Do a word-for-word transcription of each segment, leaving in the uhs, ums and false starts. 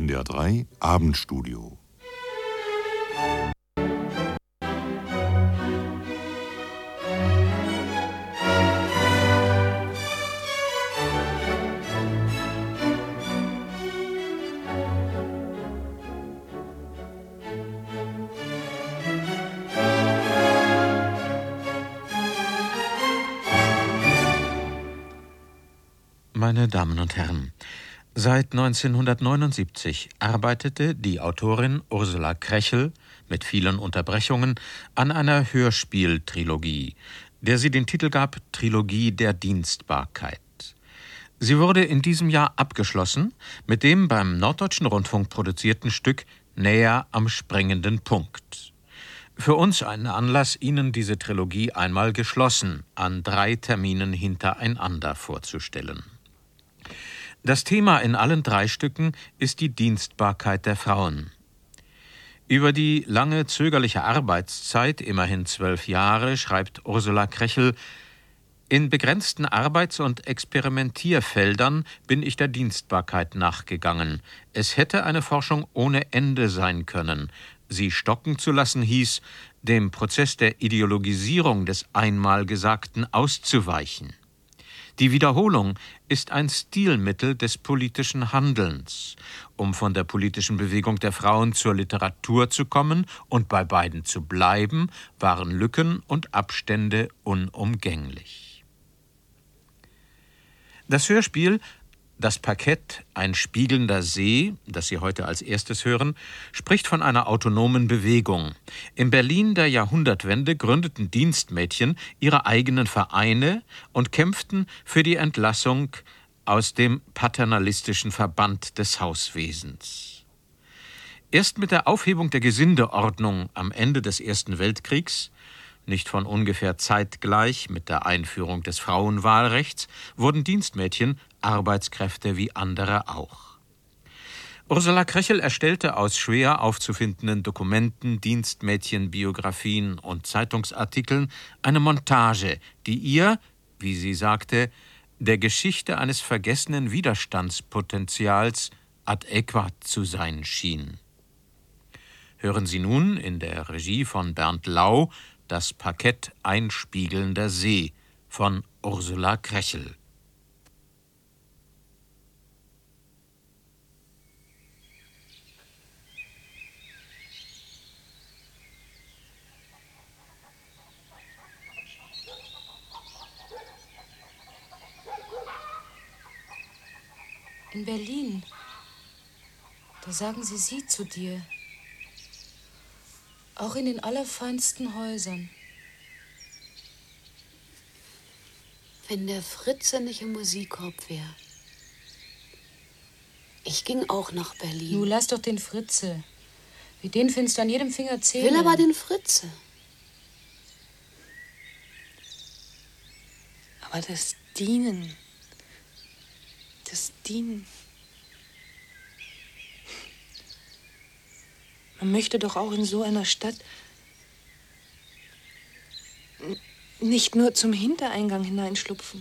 N D R drei Abendstudio. Meine Damen und Herren, seit neunzehnhundertneunundsiebzig arbeitete die Autorin Ursula Krechel mit vielen Unterbrechungen an einer Hörspieltrilogie, der sie den Titel gab Trilogie der Dienstbarkeit. Sie wurde in diesem Jahr abgeschlossen mit dem beim Norddeutschen Rundfunk produzierten Stück Näher am springenden Punkt. Für uns ein Anlass, Ihnen diese Trilogie einmal geschlossen an drei Terminen hintereinander vorzustellen. Das Thema in allen drei Stücken ist die Dienstbarkeit der Frauen. Über die lange zögerliche Arbeitszeit, immerhin zwölf Jahre, schreibt Ursula Krechel: In begrenzten Arbeits- und Experimentierfeldern bin ich der Dienstbarkeit nachgegangen. Es hätte eine Forschung ohne Ende sein können. Sie stocken zu lassen hieß, dem Prozess der Ideologisierung des einmal Gesagten auszuweichen. Die Wiederholung ist ein Stilmittel des politischen Handelns, um von der politischen Bewegung der Frauen zur Literatur zu kommen und bei beiden zu bleiben, waren Lücken und Abstände unumgänglich. Das Hörspiel Das Parkett, ein spiegelnder See, das Sie heute als erstes hören, spricht von einer autonomen Bewegung. Im Berlin der Jahrhundertwende gründeten Dienstmädchen ihre eigenen Vereine und kämpften für die Entlassung aus dem paternalistischen Verband des Hauswesens. Erst mit der Aufhebung der Gesindeordnung am Ende des Ersten Weltkriegs, nicht von ungefähr zeitgleich mit der Einführung des Frauenwahlrechts, wurden Dienstmädchen Arbeitskräfte wie andere auch. Ursula Krechel erstellte aus schwer aufzufindenden Dokumenten, Dienstmädchenbiografien und Zeitungsartikeln eine Montage, die ihr, wie sie sagte, der Geschichte eines vergessenen Widerstandspotenzials adäquat zu sein schien. Hören Sie nun in der Regie von Bernd Lau Das Parkett, ein spiegelnder See von Ursula Krechel. In Berlin, da sagen sie Sie zu dir. Auch in den allerfeinsten Häusern. Wenn der Fritze nicht im Musikkorb wäre. Ich ging auch nach Berlin. Du lass doch den Fritze. Wie den findest du an jedem Finger zählen. Will aber den Fritze. Aber das Dienen, das Dienen. Man möchte doch auch in so einer Stadt nicht nur zum Hintereingang hineinschlupfen.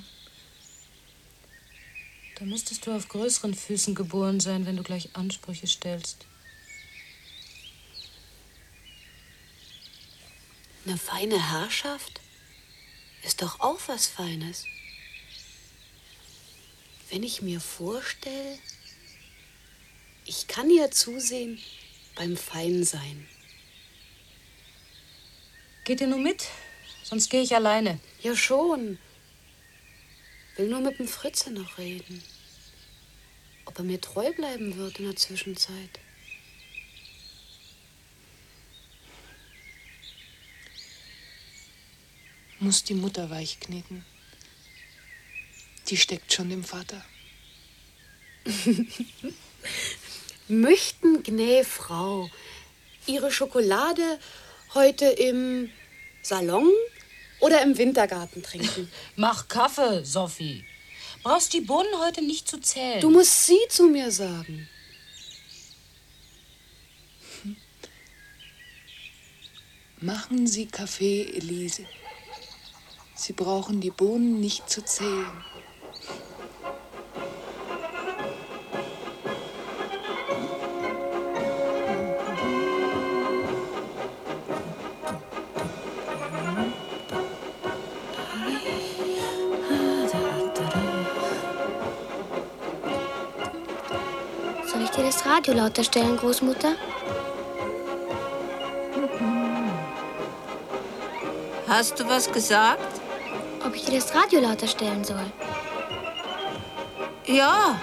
Da müsstest du auf größeren Füßen geboren sein, wenn du gleich Ansprüche stellst. Eine feine Herrschaft ist doch auch was Feines. Wenn ich mir vorstelle, ich kann ja zusehen beim Feinsein. Geht ihr nur mit? Sonst gehe ich alleine. Ja schon. Will nur mit dem Fritze noch reden. Ob er mir treu bleiben wird in der Zwischenzeit. Muss die Mutter weich kneten. Die steckt schon dem Vater. Möchten gnä Frau ihre Schokolade heute im Salon oder im Wintergarten trinken? Mach Kaffee, Sophie. Brauchst die Bohnen heute nicht zu zählen. Du musst sie zu mir sagen. Machen Sie Kaffee, Elise. Sie brauchen die Bohnen nicht zu zählen. dir das Radio lauter stellen, Großmutter? Hast du was gesagt? Ob ich dir das Radio lauter stellen soll? Ja.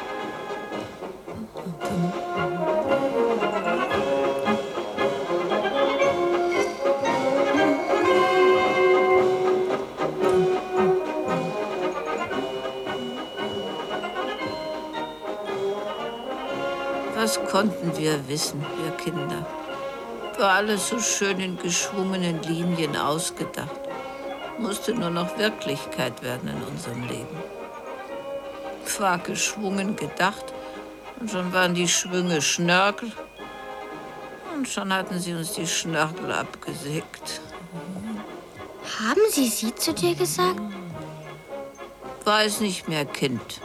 Was konnten wir wissen, wir Kinder? War alles so schön in geschwungenen Linien ausgedacht. Musste nur noch Wirklichkeit werden in unserem Leben. War geschwungen gedacht und schon waren die Schwünge Schnörkel und schon hatten sie uns die Schnörkel abgesägt. Haben sie sie zu dir gesagt? Weiß nicht mehr, Kind.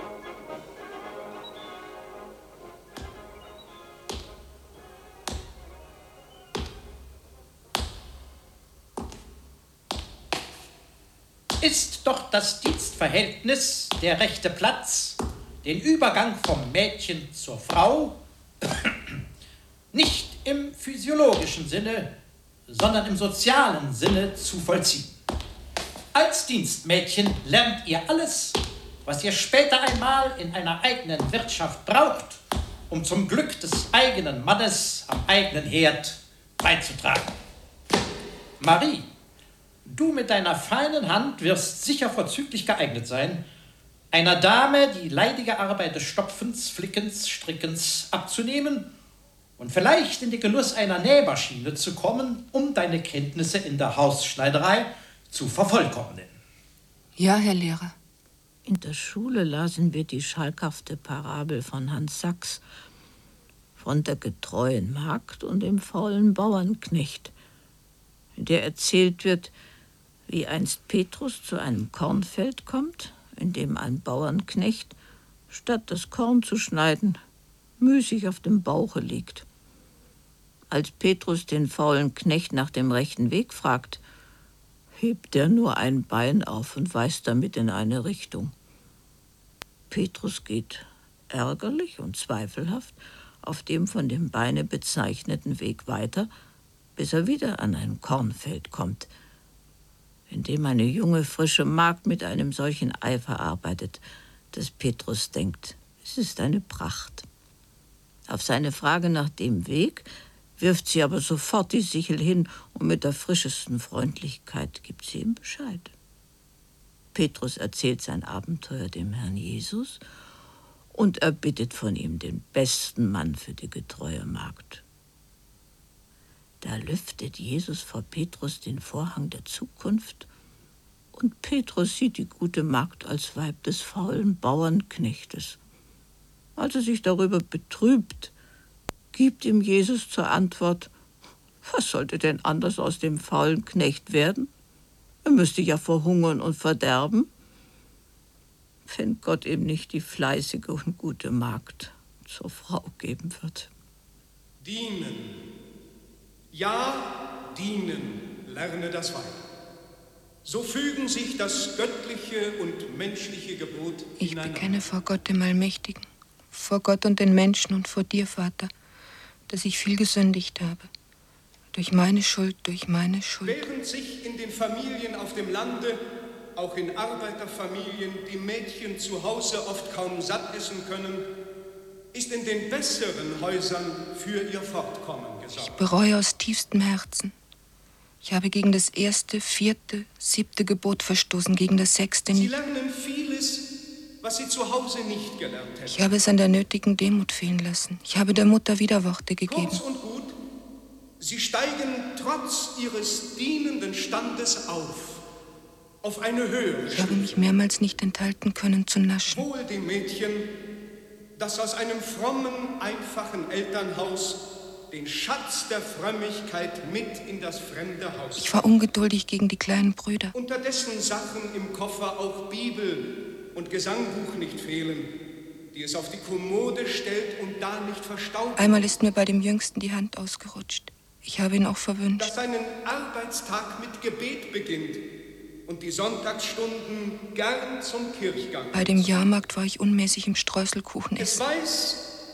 Ist doch das Dienstverhältnis der rechte Platz, den Übergang vom Mädchen zur Frau, nicht im physiologischen Sinne, sondern im sozialen Sinne zu vollziehen. Als Dienstmädchen lernt ihr alles, was ihr später einmal in einer eigenen Wirtschaft braucht, um zum Glück des eigenen Mannes am eigenen Herd beizutragen. Marie, du mit deiner feinen Hand wirst sicher vorzüglich geeignet sein, einer Dame die leidige Arbeit des Stopfens, Flickens, Strickens abzunehmen und vielleicht in den Genuss einer Nähmaschine zu kommen, um deine Kenntnisse in der Hausschneiderei zu vervollkommnen. Ja, Herr Lehrer. In der Schule lasen wir die schalkhafte Parabel von Hans Sachs von der getreuen Magd und dem faulen Bauernknecht, in der erzählt wird, wie einst Petrus zu einem Kornfeld kommt, in dem ein Bauernknecht, statt das Korn zu schneiden, müßig auf dem Bauche liegt. Als Petrus den faulen Knecht nach dem rechten Weg fragt, hebt er nur ein Bein auf und weist damit in eine Richtung. Petrus geht ärgerlich und zweifelhaft auf dem von dem Beine bezeichneten Weg weiter, bis er wieder an ein Kornfeld kommt, in dem eine junge, frische Magd mit einem solchen Eifer arbeitet, dass Petrus denkt, es ist eine Pracht. Auf seine Frage nach dem Weg wirft sie aber sofort die Sichel hin und mit der frischesten Freundlichkeit gibt sie ihm Bescheid. Petrus erzählt sein Abenteuer dem Herrn Jesus und er bittet von ihm den besten Mann für die getreue Magd. Da lüftet Jesus vor Petrus den Vorhang der Zukunft und Petrus sieht die gute Magd als Weib des faulen Bauernknechtes. Als er sich darüber betrübt, gibt ihm Jesus zur Antwort, was sollte denn anders aus dem faulen Knecht werden? Er müsste ja verhungern und verderben, wenn Gott ihm nicht die fleißige und gute Magd zur Frau geben wird. Dienen. Ja, dienen, lerne das Weib. So fügen sich das göttliche und menschliche Gebot Ich ineinander. bekenne vor Gott dem Allmächtigen, vor Gott und den Menschen und vor dir, Vater, dass ich viel gesündigt habe. Durch meine Schuld, durch meine Schuld. Während sich in den Familien auf dem Lande, auch in Arbeiterfamilien, die Mädchen zu Hause oft kaum satt essen können, ist in den besseren Häusern für ihr Fortkommen gesorgt. Ich bereue aus tiefstem Herzen. Ich habe gegen das erste, vierte, siebte Gebot verstoßen, gegen das sechste Sie nicht. lernen vieles, was sie zu Hause nicht gelernt hätten. Ich habe es an der nötigen Demut fehlen lassen. Ich habe der Mutter Widerworte gegeben. Kurz und gut, sie steigen trotz ihres dienenden Standes auf, auf eine höhere Ich habe mich mehrmals nicht enthalten können zu naschen. Wohl dem Mädchen, das aus einem frommen, einfachen Elternhaus den Schatz der Frömmigkeit mit in das fremde Haus. Ich war ungeduldig gegen die kleinen Brüder. Unterdessen Sachen im Koffer auch Bibel und Gesangbuch nicht fehlen, die es auf die Kommode stellt und da nicht verstaubt. Einmal ist mir bei dem Jüngsten die Hand ausgerutscht. Ich habe ihn auch verwünscht. Dass seinen Arbeitstag mit Gebet beginnt und die Sonntagsstunden gern zum Kirchgang. Bei dem Jahrmarkt war ich unmäßig im Streuselkuchen Es essen. weiß,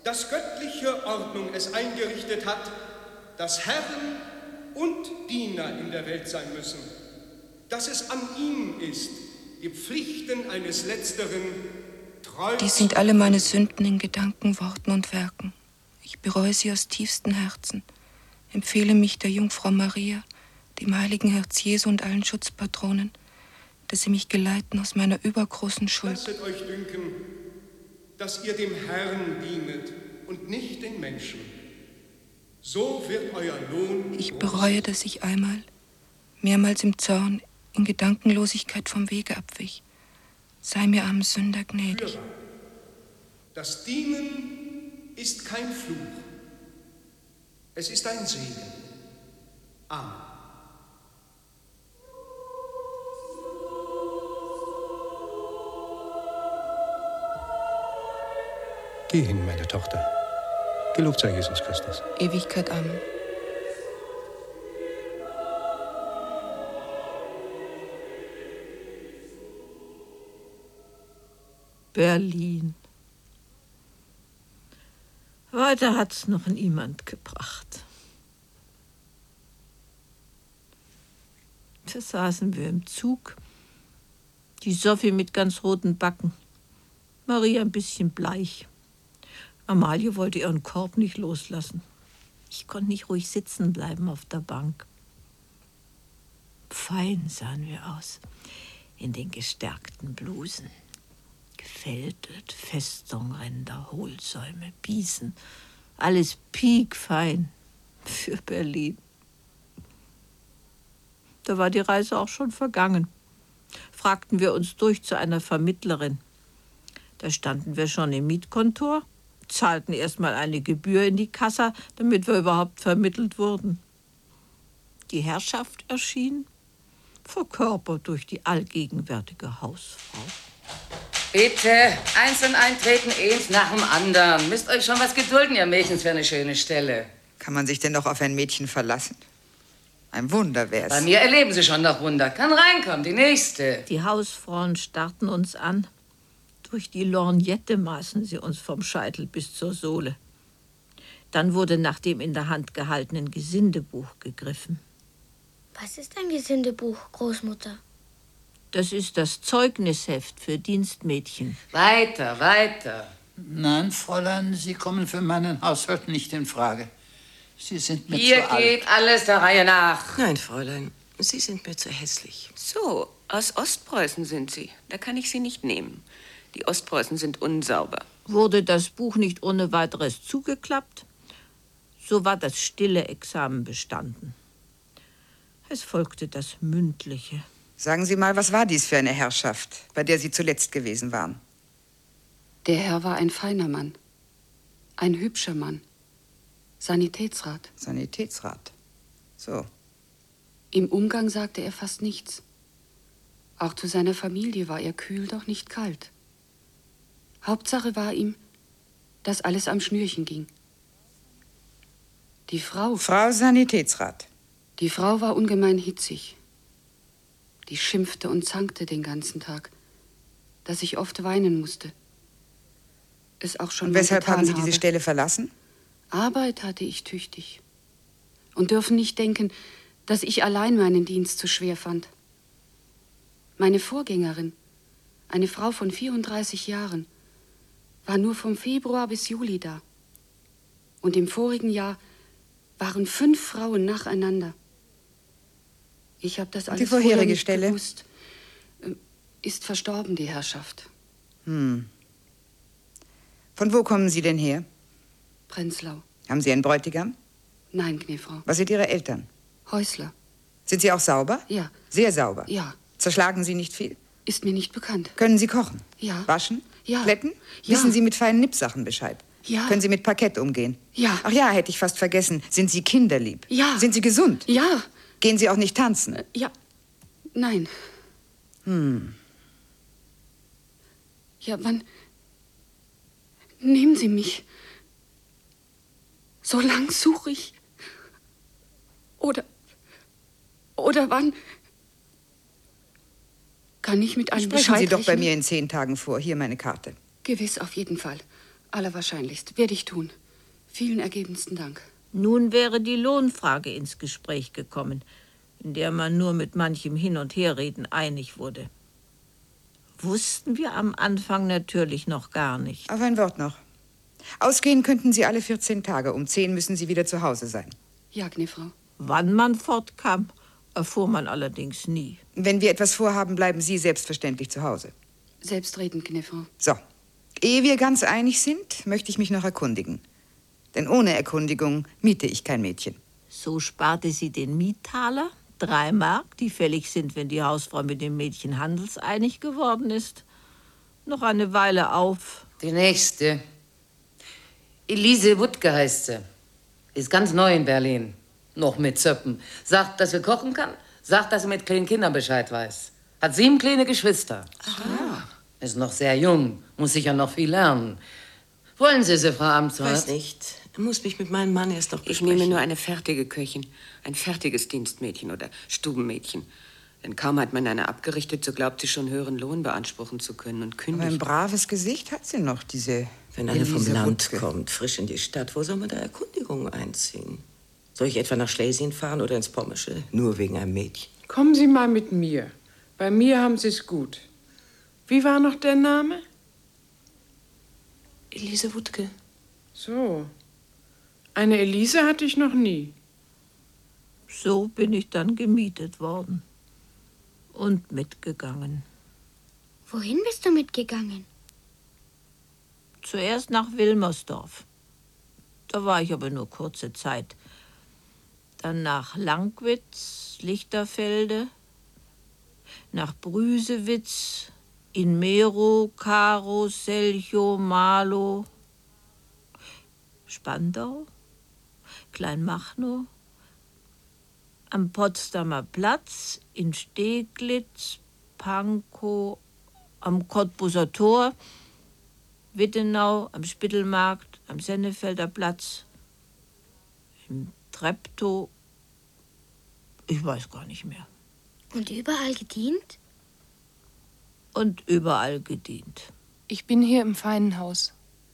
dass göttliche Ordnung es eingerichtet hat, dass Herren und Diener in der Welt sein müssen, dass es an ihm ist, die Pflichten eines Letzteren treu. Dies sind alle meine Sünden in Gedanken, Worten und Werken. Ich bereue sie aus tiefstem Herzen, empfehle mich der Jungfrau Maria, dem heiligen Herz Jesu und allen Schutzpatronen, dass sie mich geleiten aus meiner übergroßen Schuld. Lasset euch dünken, dass ihr dem Herrn dienet und nicht den Menschen. So wird euer Lohn. Ich bereue, dass ich einmal, mehrmals im Zorn, in Gedankenlosigkeit vom Wege abwich. Sei mir armen Sünder gnädig. Fürwahr. Das Dienen ist kein Fluch. Es ist ein Segen. Amen. Geh hin, meine Tochter. Gelobt sei Jesus Christus. Ewigkeit, Amen. Berlin. Weiter hat's noch niemand gebracht. Da saßen wir im Zug. Die Sophie mit ganz roten Backen. Maria ein bisschen bleich. Amalie wollte ihren Korb nicht loslassen. Ich konnte nicht ruhig sitzen bleiben auf der Bank. Fein sahen wir aus, in den gestärkten Blusen. Gefältet, Festungränder, Hohlsäume, Biesen. Alles piekfein für Berlin. Da war die Reise auch schon vergangen. Fragten wir uns durch zu einer Vermittlerin. Da standen wir schon im Mietkontor, zahlten erst mal eine Gebühr in die Kassa, damit wir überhaupt vermittelt wurden. Die Herrschaft erschien, verkörpert durch die allgegenwärtige Hausfrau. Bitte, einzeln eintreten, eins nach dem anderen. Müsst euch schon was gedulden, ihr Mädchens, für eine schöne Stelle. Kann man sich denn noch auf ein Mädchen verlassen? Ein Wunder wär's. Bei mir erleben Sie schon noch Wunder. Kann reinkommen, die nächste. Die Hausfrauen starrten uns an. Durch die Lorgnette maßen sie uns vom Scheitel bis zur Sohle. Dann wurde nach dem in der Hand gehaltenen Gesindebuch gegriffen. Was ist ein Gesindebuch, Großmutter? Das ist das Zeugnisheft für Dienstmädchen. Weiter, weiter. Nein, Fräulein, Sie kommen für meinen Haushalt nicht in Frage. Sie sind mir Hier zu alt. geht alles der Reihe nach. Nein, Fräulein, Sie sind mir zu hässlich. So, aus Ostpreußen sind Sie. Da kann ich Sie nicht nehmen. Die Ostpreußen sind unsauber. Wurde das Buch nicht ohne weiteres zugeklappt, so war das stille Examen bestanden. Es folgte das mündliche. Sagen Sie mal, was war dies für eine Herrschaft, bei der Sie zuletzt gewesen waren? Der Herr war ein feiner Mann, ein hübscher Mann, Sanitätsrat. Sanitätsrat, so. Im Umgang sagte er fast nichts. Auch zu seiner Familie war er kühl, doch nicht kalt. Hauptsache war ihm, dass alles am Schnürchen ging. Die Frau... Frau Sanitätsrat. Die Frau war ungemein hitzig. Die schimpfte und zankte den ganzen Tag, dass ich oft weinen musste. Es auch schon Und weshalb getan haben Sie diese habe. Stelle verlassen? Arbeit hatte ich tüchtig. Und dürfen nicht denken, dass ich allein meinen Dienst zu schwer fand. Meine Vorgängerin, eine Frau von vierunddreißig Jahren, war nur vom Februar bis Juli da. Und im vorigen Jahr waren fünf Frauen nacheinander. Ich habe das alles die vorherige vorher nicht Stelle gewusst. Ist verstorben, die Herrschaft. Hm. Von wo kommen Sie denn her? Prenzlau. Haben Sie einen Bräutigam? Nein, Gnäfrau. Was sind Ihre Eltern? Häusler. Sind Sie auch sauber? Ja. Sehr sauber? Ja. Zerschlagen Sie nicht viel? Ist mir nicht bekannt. Können Sie kochen? Ja. Waschen? Ja. Plätten? Ja. Wissen Sie mit feinen Nippsachen Bescheid? Ja. Können Sie mit Parkett umgehen? Ja. Ach ja, hätte ich fast vergessen. Sind Sie kinderlieb? Ja. Sind Sie gesund? Ja. Gehen Sie auch nicht tanzen? Ja. Nein. Hm. Ja, wann... Nehmen Sie mich. So lang suche ich. Oder... Oder wann... Kann ich mit einem Sprechen Bescheid Sie doch bei rechnen? mir in zehn Tagen vor. Hier meine Karte. Gewiss, auf jeden Fall. Allerwahrscheinlichst. Werde ich tun. Vielen ergebensten Dank. Nun wäre die Lohnfrage ins Gespräch gekommen, in der man nur mit manchem Hin- und Herreden einig wurde. Wussten wir am Anfang natürlich noch gar nicht. Auf ein Wort noch. Ausgehen könnten Sie alle vierzehn Tage. Um zehn müssen Sie wieder zu Hause sein. Ja, Gnäfrau. Wann man fortkam, erfuhr man allerdings nie. Wenn wir etwas vorhaben, bleiben Sie selbstverständlich zu Hause. Selbstredend, Gnäfrau. So. Ehe wir ganz einig sind, möchte ich mich noch erkundigen. Denn ohne Erkundigung miete ich kein Mädchen. So sparte sie den Miettaler, drei Mark, die fällig sind, wenn die Hausfrau mit dem Mädchen handelseinig geworden ist, noch eine Weile auf. Die nächste. Elise Wuttke heißt sie. Ist ganz neu in Berlin. Noch mit Zöppen. Sagt, dass sie kochen kann. Sagt, dass sie mit kleinen Kindern Bescheid weiß. Hat sieben kleine Geschwister. Aha. Ist noch sehr jung. Muss sicher noch viel lernen. Wollen Sie sie, Frau Amtsrat? Weiß nicht. Muss mich mit meinem Mann erst noch besprechen. Ich nehme nur eine fertige Köchin. Ein fertiges Dienstmädchen oder Stubenmädchen. Denn kaum hat man eine abgerichtet, so glaubt sie schon höheren Lohn beanspruchen zu können und kündigt. Aber ein braves Gesicht hat sie noch, diese Wenn eine vom Elise Land Wuttke. kommt, frisch in die Stadt, wo soll man da Erkundigungen einziehen? Soll ich etwa nach Schlesien fahren oder ins Pommersche? Nur wegen einem Mädchen. Kommen Sie mal mit mir. Bei mir haben Sie es gut. Wie war noch der Name? Elise Wuttke. So. Eine Elise hatte ich noch nie. So bin ich dann gemietet worden und mitgegangen. Wohin bist du mitgegangen? Zuerst nach Wilmersdorf. Da war ich aber nur kurze Zeit. Dann nach Langwitz, Lichterfelde, nach Brüsewitz, Inmero, Karo, Selchow, Marlow, Spandau, Kleinmachnow, am Potsdamer Platz, in Steglitz, Pankow, am Cottbuser Tor, Wittenau, am Spittelmarkt, am Sennefelder Platz, im Treptow, ich weiß gar nicht mehr. Und überall gedient? Und überall gedient. Ich bin hier im feinen Haus.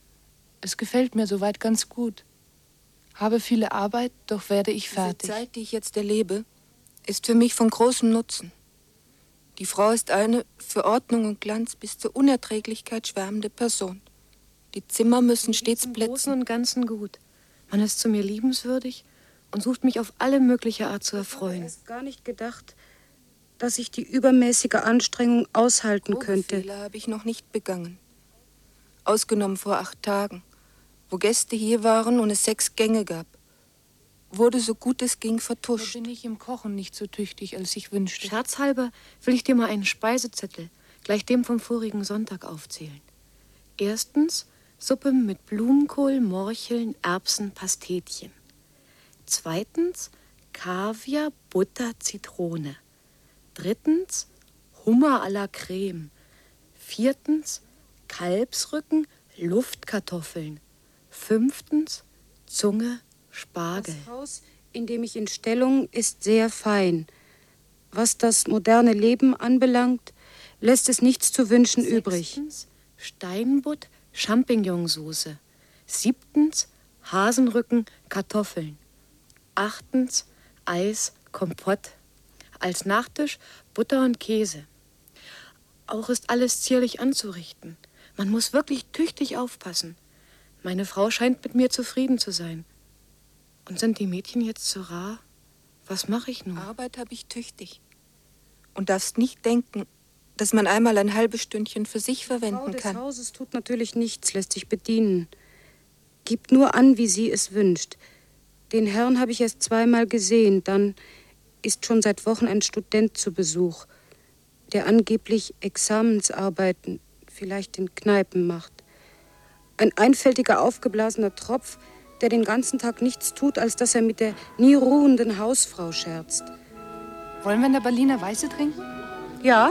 Es gefällt mir soweit ganz gut. Habe viele Arbeit, doch werde ich fertig. Die Zeit, die ich jetzt erlebe, ist für mich von großem Nutzen. Die Frau ist eine für Ordnung und Glanz bis zur Unerträglichkeit schwärmende Person. Die Zimmer müssen stets Im blitzen. Großen und Ganzen gut. Man ist zu mir liebenswürdig und sucht mich auf alle mögliche Art zu erfreuen. Ich habe erst gar nicht gedacht, dass ich die übermäßige Anstrengung aushalten könnte. Fehler habe ich noch nicht begangen. Ausgenommen vor acht Tagen, wo Gäste hier waren und es sechs Gänge gab. Wurde so gut es ging vertuscht. Da bin ich im Kochen nicht so tüchtig, als ich wünschte. Scherzhalber will ich dir mal einen Speisezettel, gleich dem vom vorigen Sonntag, aufzählen. Erstens Suppe mit Blumenkohl, Morcheln, Erbsen, Pastetchen. Zweitens Kaviar, Butter, Zitrone. Drittens Hummer à la Creme. Viertens Kalbsrücken, Luftkartoffeln. Fünftens Zunge, Spargel. Das Haus, in dem ich in Stellung, ist sehr fein. Was das moderne Leben anbelangt, lässt es nichts zu wünschen übrig. Sechstens Steinbutt, Champignonsauce. Siebtens Hasenrücken, Kartoffeln. Achtens Eis, Kompott. Als Nachtisch Butter und Käse. Auch ist alles zierlich anzurichten. Man muss wirklich tüchtig aufpassen. Meine Frau scheint mit mir zufrieden zu sein. Und sind die Mädchen jetzt so rar? Was mache ich nun? Arbeit habe ich tüchtig. Und darfst nicht denken, dass man einmal ein halbes Stündchen für sich verwenden Die Frau des kann. Hauses tut natürlich nichts, lässt sich bedienen. Gibt nur an, wie sie es wünscht. Den Herrn habe ich erst zweimal gesehen, dann ist schon seit Wochen ein Student zu Besuch, der angeblich Examensarbeiten vielleicht in Kneipen macht. Ein einfältiger, aufgeblasener Tropf, der den ganzen Tag nichts tut, als dass er mit der nie ruhenden Hausfrau scherzt. Wollen wir in der Berliner Weiße trinken? Ja.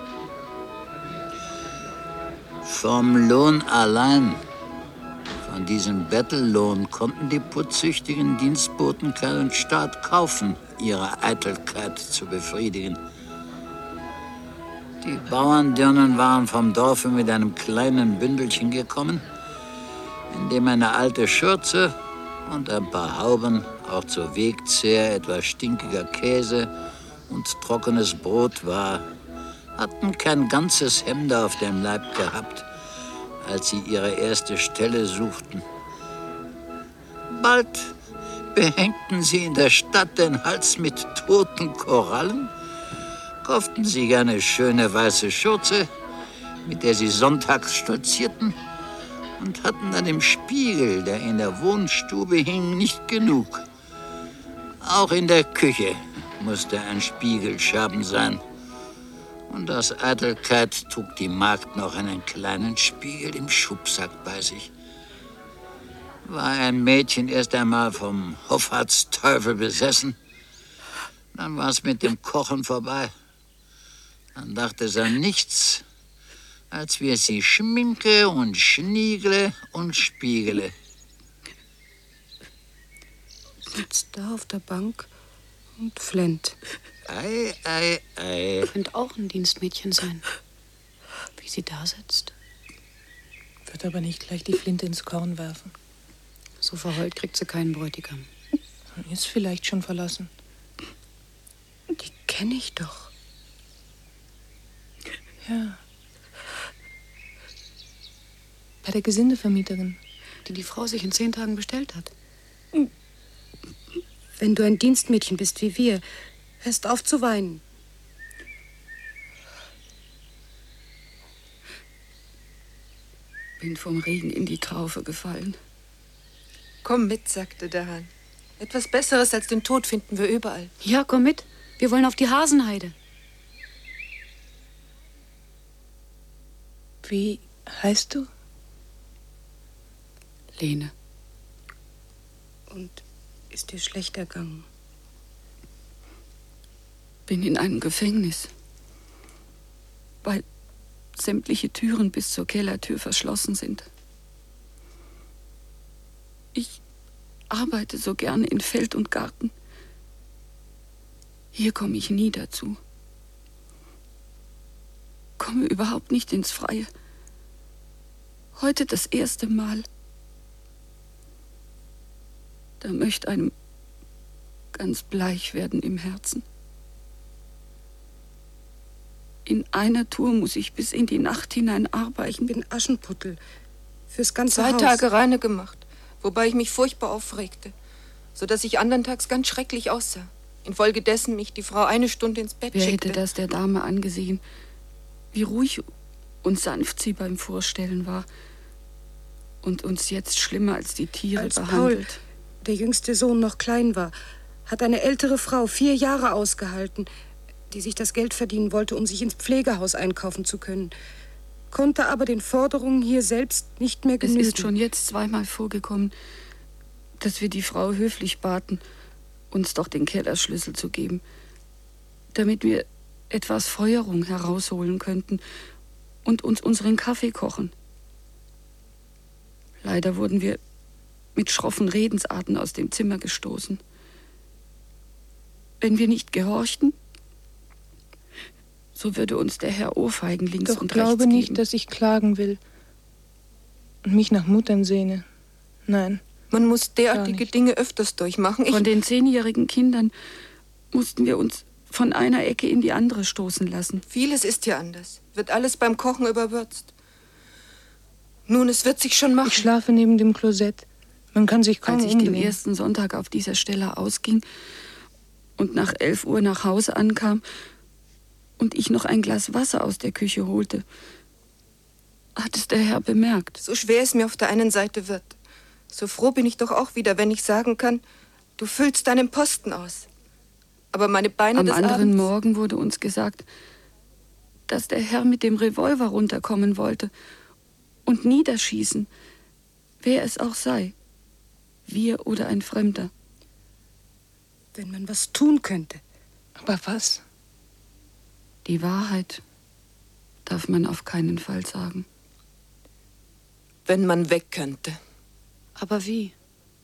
Vom Lohn allein, von diesem Bettellohn, konnten die putzsüchtigen Dienstboten keinen Staat kaufen, ihre Eitelkeit zu befriedigen. Die Bauerndirnen waren vom Dorfe mit einem kleinen Bündelchen gekommen, in dem eine alte Schürze und ein paar Hauben, auch zur Wegzehr etwas stinkiger Käse und trockenes Brot war, hatten kein ganzes Hemd auf dem Leib gehabt, als sie ihre erste Stelle suchten. Bald behängten sie in der Stadt den Hals mit toten Korallen, kauften sich eine schöne weiße Schürze, mit der sie sonntags stolzierten, und hatten an dem Spiegel, der in der Wohnstube hing, nicht genug. Auch in der Küche musste ein Spiegelscherben sein. Und aus Eitelkeit trug die Magd noch einen kleinen Spiegel im Schubsack bei sich. War ein Mädchen erst einmal vom Hoffhartsteufel besessen, dann war es mit dem Kochen vorbei. Dann dachte es an nichts, als wir sie schminke und schniegle und spiegele. Sitzt da auf der Bank und flennt. Ei, ei, ei. Könnte auch ein Dienstmädchen sein, wie sie da sitzt. Wird aber nicht gleich die Flinte ins Korn werfen. So verheult kriegt sie keinen Bräutigam. Ist vielleicht schon verlassen. Die kenne ich doch. Ja. Bei der Gesindevermieterin. Die die Frau sich in zehn Tagen bestellt hat. Wenn du ein Dienstmädchen bist wie wir, hörst auf zu weinen. Bin vom Regen in die Traufe gefallen. Komm mit, sagte der Hahn. Etwas Besseres als den Tod finden wir überall. Ja, komm mit. Wir wollen auf die Hasenheide. Wie heißt du? Lene. Und ist dir schlecht ergangen? Bin in einem Gefängnis, weil sämtliche Türen bis zur Kellertür verschlossen sind. Ich arbeite so gerne in Feld und Garten. Hier komme ich nie dazu. Komme überhaupt nicht ins Freie. Heute das erste Mal. Da möchte einem ganz bleich werden im Herzen. In einer Tour muss ich bis in die Nacht hinein arbeiten. Ich bin Aschenputtel. Fürs ganze Zwei Haus. Tage Tage reine gemacht, wobei ich mich furchtbar aufregte, sodass ich andern Tags ganz schrecklich aussah. Infolgedessen mich die Frau eine Stunde ins Bett Wer schickte. hätte das der Dame angesehen, wie ruhig und sanft sie beim Vorstellen war und uns jetzt schlimmer als die Tiere Als behandelt. Paul, der jüngste Sohn, noch klein war, hat eine ältere Frau vier Jahre ausgehalten, die sich das Geld verdienen wollte, um sich ins Pflegehaus einkaufen zu können, konnte aber den Forderungen hier selbst nicht mehr genügen. Es ist schon jetzt zweimal vorgekommen, dass wir die Frau höflich baten, uns doch den Kellerschlüssel zu geben, damit wir etwas Feuerung herausholen könnten und uns unseren Kaffee kochen. Leider wurden wir mit schroffen Redensarten aus dem Zimmer gestoßen. Wenn wir nicht gehorchten, so würde uns der Herr ohrfeigen links Doch und rechts glaube geben. nicht, dass ich klagen will und mich nach Muttern sehne. Nein. Man muss derartige Dinge öfters durchmachen. Ich Von den zehnjährigen Kindern mussten wir uns von einer Ecke in die andere stoßen lassen. Vieles ist ja anders. Wird alles beim Kochen überwürzt. Nun, es wird sich schon machen. Ich schlafe neben dem Klosett. Man kann sich kaum Als ich umdrehen. den ersten Sonntag auf dieser Stelle ausging und nach elf Uhr nach Hause ankam und ich noch ein Glas Wasser aus der Küche holte, hat es der Herr bemerkt. So schwer es mir auf der einen Seite wird, so froh bin ich doch auch wieder, wenn ich sagen kann, du füllst deinen Posten aus. Aber meine Beine Am des anderen Abends... Morgen wurde uns gesagt, dass der Herr mit dem Revolver runterkommen wollte und niederschießen, wer es auch sei, wir oder ein Fremder. Wenn man was tun könnte. Aber was? Die Wahrheit darf man auf keinen Fall sagen. Wenn man weg könnte. Aber wie?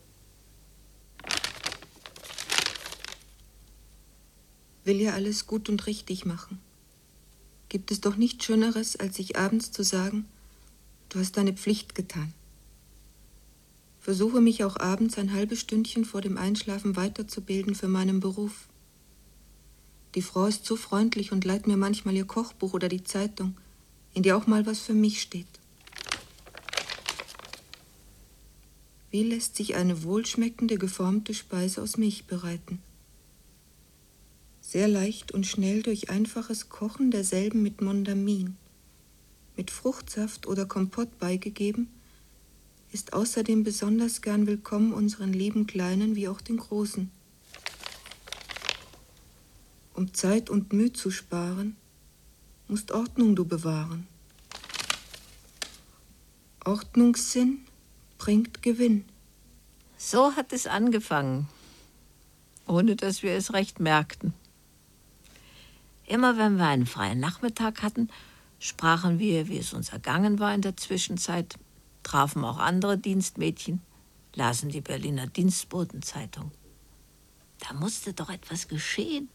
Will ja alles gut und richtig machen. Gibt es doch nichts Schöneres, als sich abends zu sagen, du hast deine Pflicht getan. versuche mich auch abends ein halbes Stündchen vor dem Einschlafen weiterzubilden für meinen Beruf. Die Frau ist so freundlich und leiht mir manchmal ihr Kochbuch oder die Zeitung, in der auch mal was für mich steht. Wie lässt sich eine wohlschmeckende, geformte Speise aus Milch bereiten? Sehr leicht und schnell durch einfaches Kochen derselben mit Mondamin, mit Fruchtsaft oder Kompott beigegeben, ist außerdem besonders gern willkommen unseren lieben Kleinen wie auch den Großen. Um Zeit und Mühe zu sparen, musst Ordnung du bewahren. Ordnungssinn bringt Gewinn. So hat es angefangen, ohne dass wir es recht merkten. Immer wenn wir einen freien Nachmittag hatten, sprachen wir, wie es uns ergangen war in der Zwischenzeit, trafen auch andere Dienstmädchen, lasen die Berliner Dienstbotenzeitung. Da musste doch etwas geschehen.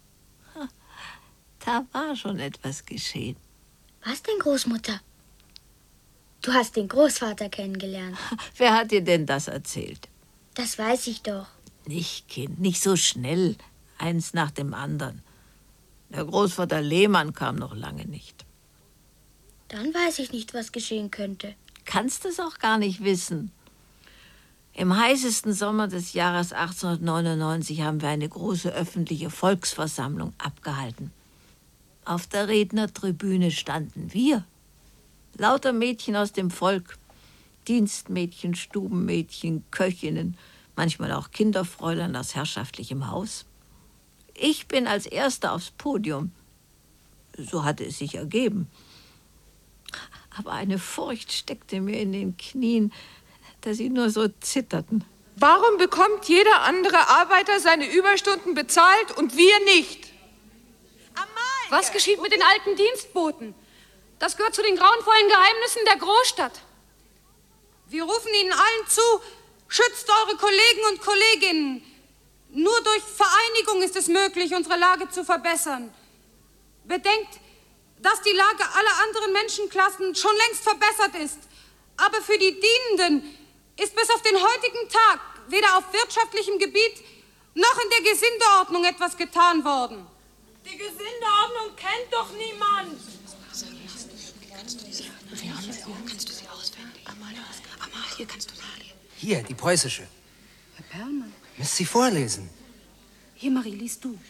Da war schon etwas geschehen. Was denn, Großmutter? Du hast den Großvater kennengelernt. Wer hat dir denn das erzählt? Das weiß ich doch. Nicht, Kind, nicht so schnell. Eins nach dem anderen. Der Großvater Lehmann kam noch lange nicht. Dann weiß ich nicht, was geschehen könnte. Kannst es auch gar nicht wissen. Im heißesten Sommer des Jahres achtzehnhundertneunundneunzig haben wir eine große öffentliche Volksversammlung abgehalten. Auf der Rednertribüne standen wir, lauter Mädchen aus dem Volk, Dienstmädchen, Stubenmädchen, Köchinnen, manchmal auch Kinderfräulein aus herrschaftlichem Haus. Ich bin als Erste aufs Podium. So hatte es sich ergeben. Aber eine Furcht steckte mir in den Knien, dass sie nur so zitterten. Warum bekommt jeder andere Arbeiter seine Überstunden bezahlt und wir nicht? Was geschieht mit den alten Dienstboten? Das gehört zu den grauenvollen Geheimnissen der Großstadt. Wir rufen Ihnen allen zu, schützt eure Kollegen und Kolleginnen. Nur durch Vereinigung ist es möglich, unsere Lage zu verbessern. Bedenkt, dass die Lage aller anderen Menschenklassen schon längst verbessert ist. Aber für die Dienenden ist bis auf den heutigen Tag weder auf wirtschaftlichem Gebiet noch in der Gesindeordnung etwas getan worden. Die Gesindeordnung kennt doch niemand. Kannst du sie auswendig? Amalie, Amalie, kannst du sagen? Hier, die preußische. Herr Perlmann. Müsst sie vorlesen. Hier, Marie, liest du.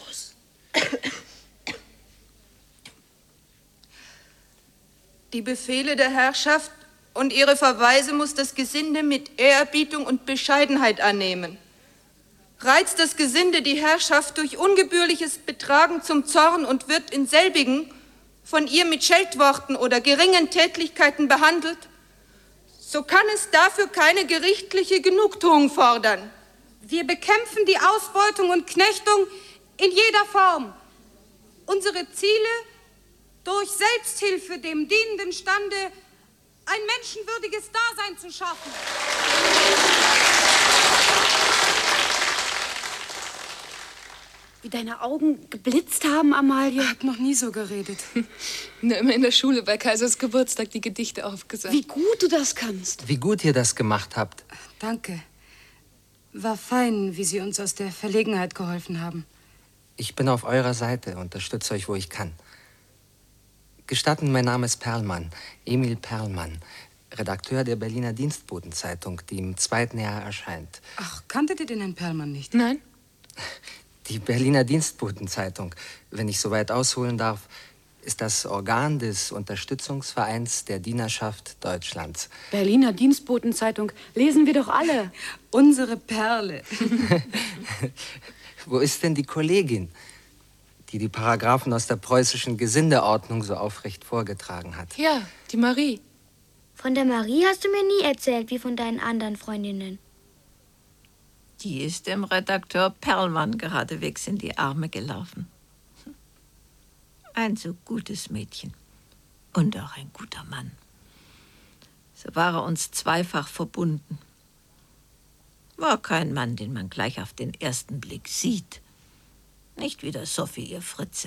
Die Befehle der Herrschaft und ihre Verweise muss das Gesinde mit Ehrerbietung und Bescheidenheit annehmen. Reizt das Gesinde die Herrschaft durch ungebührliches Betragen zum Zorn und wird in selbigen von ihr mit Scheltworten oder geringen Tätlichkeiten behandelt, so kann es dafür keine gerichtliche Genugtuung fordern. Wir bekämpfen die Ausbeutung und Knechtung in jeder Form. Unsere Ziele durch Selbsthilfe dem dienenden Stande ein menschenwürdiges Dasein zu schaffen. Wie deine Augen geblitzt haben, Amalie. Ich hab noch nie so geredet. Nur immer in der Schule bei Kaisers Geburtstag die Gedichte aufgesagt. Wie gut du das kannst. Wie gut ihr das gemacht habt. Danke. War fein, wie Sie uns aus der Verlegenheit geholfen haben. Ich bin auf eurer Seite, unterstütze euch, wo ich kann. Gestatten, mein Name ist Perlmann, Emil Perlmann, Redakteur der Berliner Dienstbotenzeitung, die im zweiten Jahr erscheint. Ach, kanntet ihr den Herrn Perlmann nicht? Nein. Die Berliner Dienstbotenzeitung, wenn ich so weit ausholen darf, ist das Organ des Unterstützungsvereins der Dienerschaft Deutschlands. Berliner Dienstbotenzeitung, lesen wir doch alle. Unsere Perle. Wo ist denn die Kollegin, die die Paragraphen aus der preußischen Gesindeordnung so aufrecht vorgetragen hat? Ja, die Marie. Von der Marie hast du mir nie erzählt, wie von deinen anderen Freundinnen. Die ist dem Redakteur Perlmann geradewegs in die Arme gelaufen. Ein so gutes Mädchen und auch ein guter Mann. So war er uns zweifach verbunden. War kein Mann, den man gleich auf den ersten Blick sieht. Nicht wie der Sophie, ihr Fritze.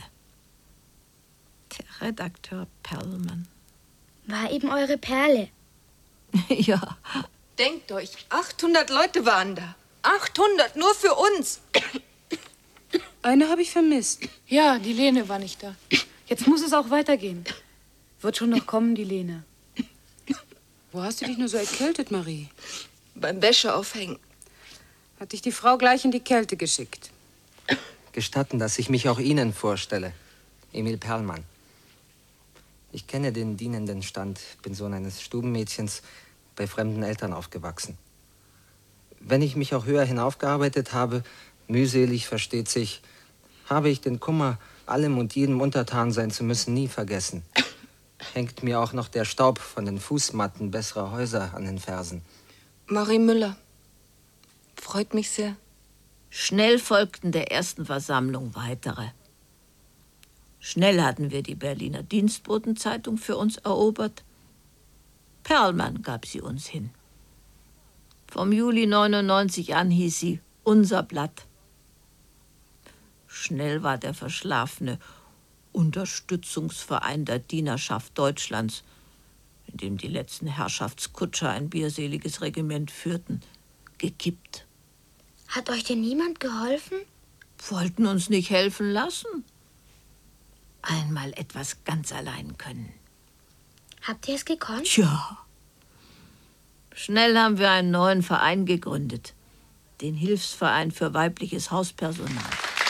Der Redakteur Perlmann. War eben eure Perle. Ja, Denkt euch, achthundert Leute waren da. achthundert, nur für uns. Eine habe ich vermisst. Ja, die Lene war nicht da. Jetzt muss es auch weitergehen. Wird schon noch kommen, die Lene. Wo hast du dich nur so erkältet, Marie? Beim Wäsche aufhängen. Hat dich die Frau gleich in die Kälte geschickt. Gestatten, dass ich mich auch Ihnen vorstelle. Emil Perlmann. Ich kenne den dienenden Stand, bin Sohn eines Stubenmädchens, bei fremden Eltern aufgewachsen. Wenn ich mich auch höher hinaufgearbeitet habe, mühselig versteht sich, habe ich den Kummer, allem und jedem untertan sein zu müssen, nie vergessen. Hängt mir auch noch der Staub von den Fußmatten besserer Häuser an den Fersen. Marie Müller. Freut mich sehr. Schnell folgten der ersten Versammlung weitere. Schnell hatten wir die Berliner Dienstbotenzeitung für uns erobert. Perlmann gab sie uns hin. Vom Juli neunundneunzig an hieß sie Unser Blatt. Schnell war der verschlafene Unterstützungsverein der Dienerschaft Deutschlands, in dem die letzten Herrschaftskutscher ein bierseliges Regiment führten, gekippt. Hat euch denn niemand geholfen? Wollten uns nicht helfen lassen. Einmal etwas ganz allein können. Habt ihr es gekonnt? Tja. Schnell haben wir einen neuen Verein gegründet. Den Hilfsverein für weibliches Hauspersonal.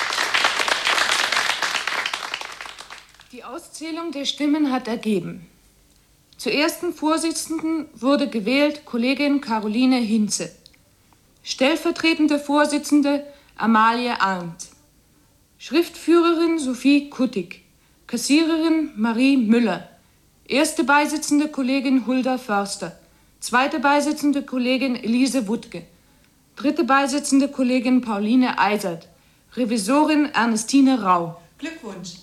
Die Auszählung der Stimmen hat ergeben. Zur ersten Vorsitzenden wurde gewählt Kollegin Caroline Hinze. Stellvertretende Vorsitzende Amalie Arndt. Schriftführerin Sophie Kuttig. Kassiererin Marie Müller. Erste Beisitzende Kollegin Hulda Förster. Zweite Beisitzende Kollegin Elise Wuttke. Dritte Beisitzende Kollegin Pauline Eisert. Revisorin Ernestine Rau. Glückwunsch.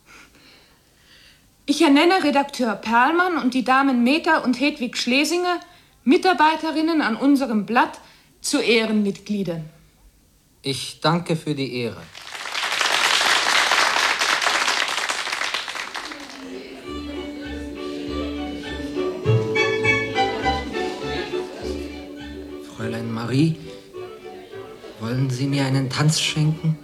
Ich ernenne Redakteur Perlmann und die Damen Meta und Hedwig Schlesinger, Mitarbeiterinnen an unserem Blatt, zu Ehrenmitgliedern. Ich danke für die Ehre. Fräulein Marie, wollen Sie mir einen Tanz schenken?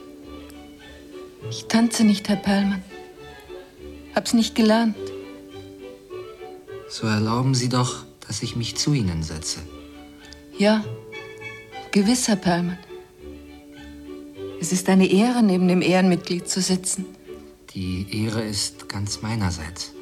Ich tanze nicht, Herr Perlmann. Hab's nicht gelernt. So erlauben Sie doch, dass ich mich zu Ihnen setze. Ja, gewiss, Herr Perlmann. Es ist eine Ehre, neben dem Ehrenmitglied zu sitzen. Die Ehre ist ganz meinerseits.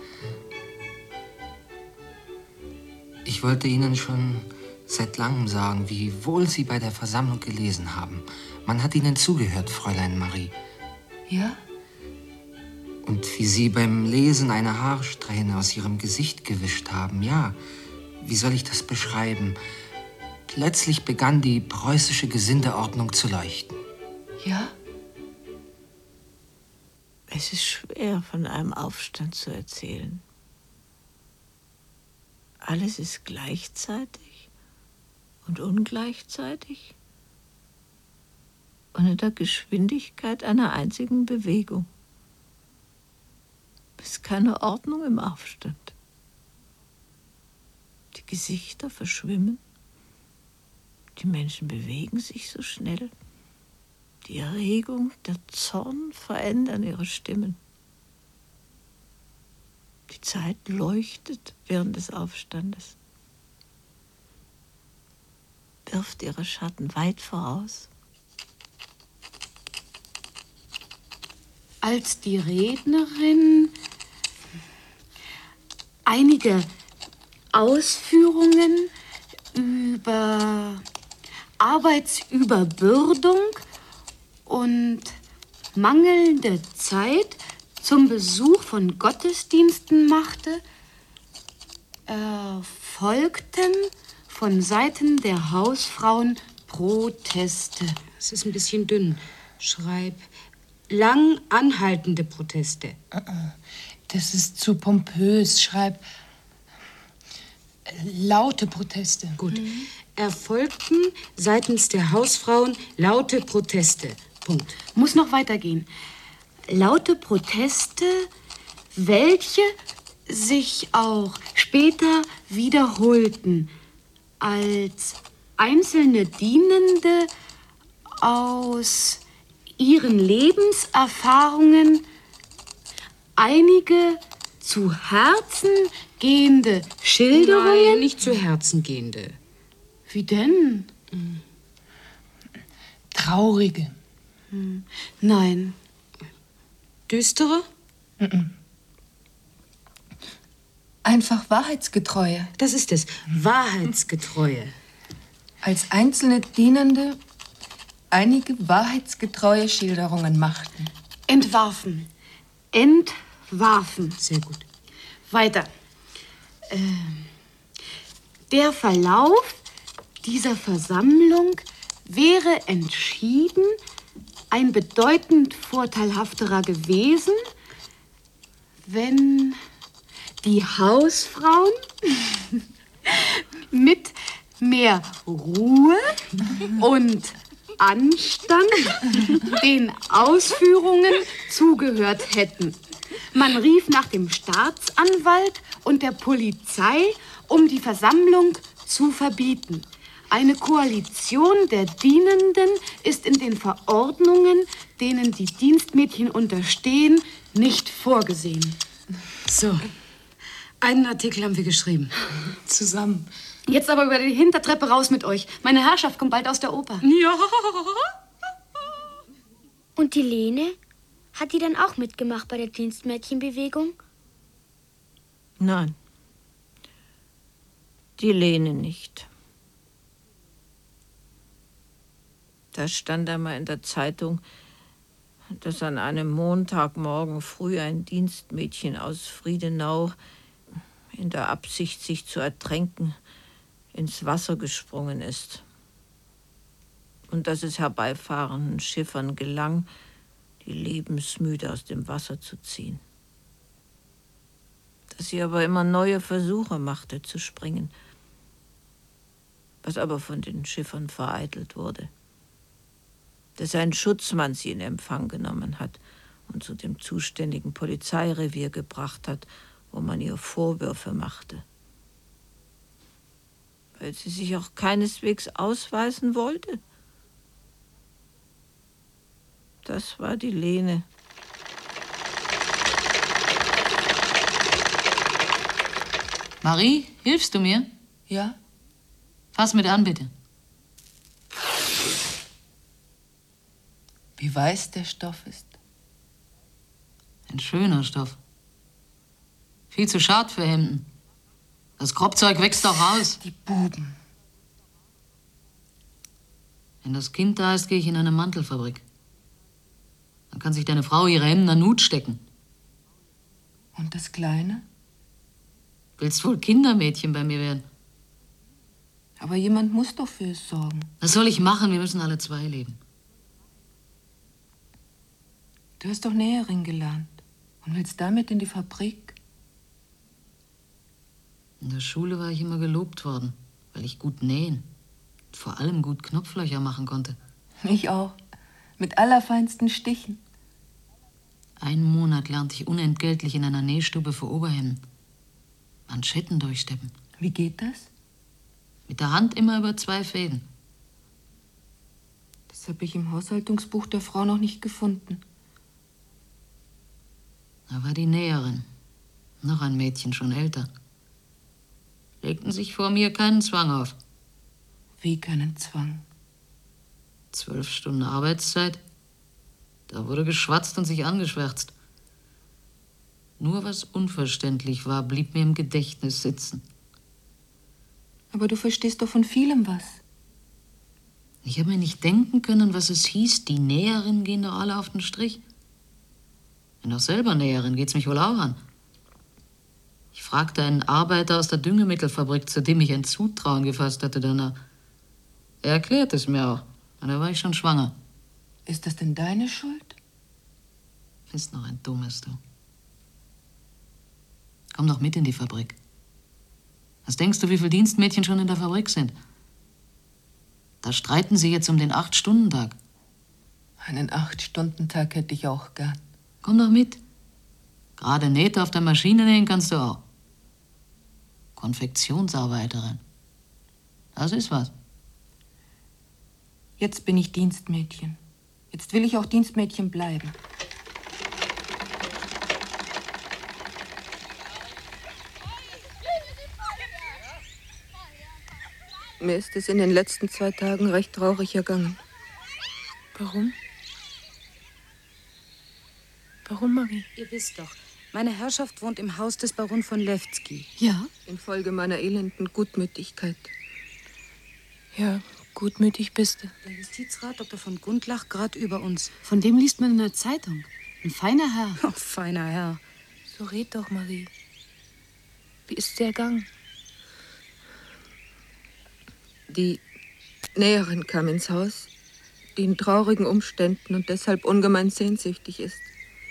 Ich wollte Ihnen schon seit langem sagen, wie wohl Sie bei der Versammlung gelesen haben. Man hat Ihnen zugehört, Fräulein Marie. Ja? Und wie Sie beim Lesen eine Haarsträhne aus Ihrem Gesicht gewischt haben. Ja, wie soll ich das beschreiben? Plötzlich begann die preußische Gesindeordnung zu leuchten. Ja? Es ist schwer, von einem Aufstand zu erzählen. Alles ist gleichzeitig und ungleichzeitig und in der Geschwindigkeit einer einzigen Bewegung. Es ist keine Ordnung im Aufstand. Die Gesichter verschwimmen, die Menschen bewegen sich so schnell. Die Erregung, der Zorn verändern ihre Stimmen. Die Zeit leuchtet während des Aufstandes, wirft ihre Schatten weit voraus. Als die Rednerin einige Ausführungen über Arbeitsüberbürdung und mangelnde Zeit zum Besuch von Gottesdiensten machte, erfolgten von Seiten der Hausfrauen Proteste. Es ist ein bisschen dünn. Schreib lang anhaltende Proteste. Das ist zu pompös. Schreib laute Proteste. Gut. Mhm. Erfolgten seitens der Hausfrauen laute Proteste. Punkt. Muss noch weitergehen. Laute Proteste, welche sich auch später wiederholten. als einzelne Dienende aus ihren Lebenserfahrungen einige zu Herzen gehende Schilderungen? Nein, nicht zu Herzen gehende. Wie denn? Traurige. Hm. Nein. Düstere? Mhm. Einfach wahrheitsgetreue. Das ist es. Wahrheitsgetreue. Als einzelne Dienende einige wahrheitsgetreue Schilderungen machten. Entwarfen. Entwarfen. Sehr gut. Weiter. Äh, der Verlauf dieser Versammlung wäre entschieden ein bedeutend vorteilhafterer gewesen, wenn die Hausfrauen mit mehr Ruhe und Anstand den Ausführungen zugehört hätten. Man rief nach dem Staatsanwalt und der Polizei, um die Versammlung zu verbieten. Eine Koalition der Dienenden ist in den Verordnungen, denen die Dienstmädchen unterstehen, nicht vorgesehen. So, einen Artikel haben wir geschrieben. Zusammen. Jetzt aber über die Hintertreppe raus mit euch. Meine Herrschaft kommt bald aus der Oper. Ja. Und die Lene? Hat die dann auch mitgemacht bei der Dienstmädchenbewegung? Nein. Die Lene nicht. Da stand einmal in der Zeitung, dass an einem Montagmorgen früh ein Dienstmädchen aus Friedenau in der Absicht, sich zu ertränken, ins Wasser gesprungen ist. Und dass es herbeifahrenden Schiffern gelang, die lebensmüde aus dem Wasser zu ziehen. Dass sie aber immer neue Versuche machte zu springen, was aber von den Schiffern vereitelt wurde. Dass ein Schutzmann sie in Empfang genommen hat und zu dem zuständigen Polizeirevier gebracht hat, wo man ihr Vorwürfe machte. Weil sie sich auch keineswegs ausweisen wollte. Das war die Lene. Marie, hilfst du mir? Ja. Fass mit an, bitte. Wie weiß der Stoff ist. Ein schöner Stoff. Viel zu schad für Hemden. Das Kropfzeug wächst doch raus. Die Buben. Wenn das Kind da ist, gehe ich in eine Mantelfabrik. Dann kann sich deine Frau ihre Hemden an Hut stecken. Und das Kleine? Willst wohl Kindermädchen bei mir werden? Aber jemand muss doch für es sorgen. Was soll ich machen? Wir müssen alle zwei leben. Du hast doch Näherin gelernt und willst damit in die Fabrik? In der Schule war ich immer gelobt worden, weil ich gut nähen und vor allem gut Knopflöcher machen konnte. Ich auch. Mit allerfeinsten Stichen. Einen Monat lernte ich unentgeltlich in einer Nähstube für Oberhemden. Manschetten durchsteppen. Wie geht das? Mit der Hand immer über zwei Fäden. Das habe ich im Haushaltungsbuch der Frau noch nicht gefunden. Da war die Näherin. Noch ein Mädchen, schon älter. Legten sich vor mir keinen Zwang auf. Wie keinen Zwang? Zwölf Stunden Arbeitszeit. Da wurde geschwatzt und sich angeschwärzt. Nur was unverständlich war, blieb mir im Gedächtnis sitzen. Aber du verstehst doch von vielem was. Ich habe mir nicht denken können, was es hieß. Die Näherinnen gehen doch alle auf den Strich. Bin doch selber Näherin, geht's mich wohl auch an. Ich fragte einen Arbeiter aus der Düngemittelfabrik, zu dem ich ein Zutrauen gefasst hatte, danach. Er erklärte es mir auch. Und da war ich schon schwanger. Ist das denn deine Schuld? Bist noch ein Dummes, du. Komm doch mit in die Fabrik. Was denkst du, wie viele Dienstmädchen schon in der Fabrik sind? Da streiten sie jetzt um den Acht-Stunden-Tag. Einen Acht-Stunden-Tag hätte ich auch gern. Komm doch mit. Gerade Nähte auf der Maschine nähen kannst du auch. Konfektionsarbeiterin. Das ist was. Jetzt bin ich Dienstmädchen. Jetzt will ich auch Dienstmädchen bleiben. Mir ist es in den letzten zwei Tagen recht traurig ergangen. Warum? Warum, Marie? Ihr wisst doch, meine Herrschaft wohnt im Haus des Baron von Lewski. Ja? Infolge meiner elenden Gutmütigkeit. Ja, gutmütig bist du. Der Justizrat Doktor von Gundlach gerade über uns. Von dem liest man in der Zeitung. Ein feiner Herr. Oh, feiner Herr. So red doch, Marie. Wie ist der Gang? Die Näherin kam ins Haus, die in traurigen Umständen und deshalb ungemein sehnsüchtig ist.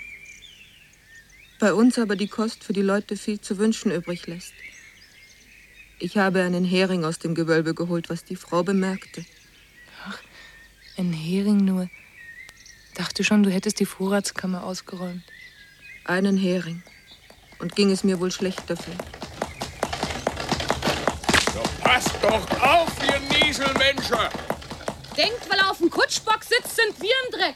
Bei uns aber die Kost für die Leute viel zu wünschen übrig lässt. Ich habe einen Hering aus dem Gewölbe geholt, was die Frau bemerkte. Ach, ein Hering nur. Dachte schon, du hättest die Vorratskammer ausgeräumt. Einen Hering. Und ging es mir wohl schlecht dafür. So, passt doch auf, ihr Nieselmenschen! Denkt, weil er auf dem Kutschbock sitzt, sind wir im Dreck.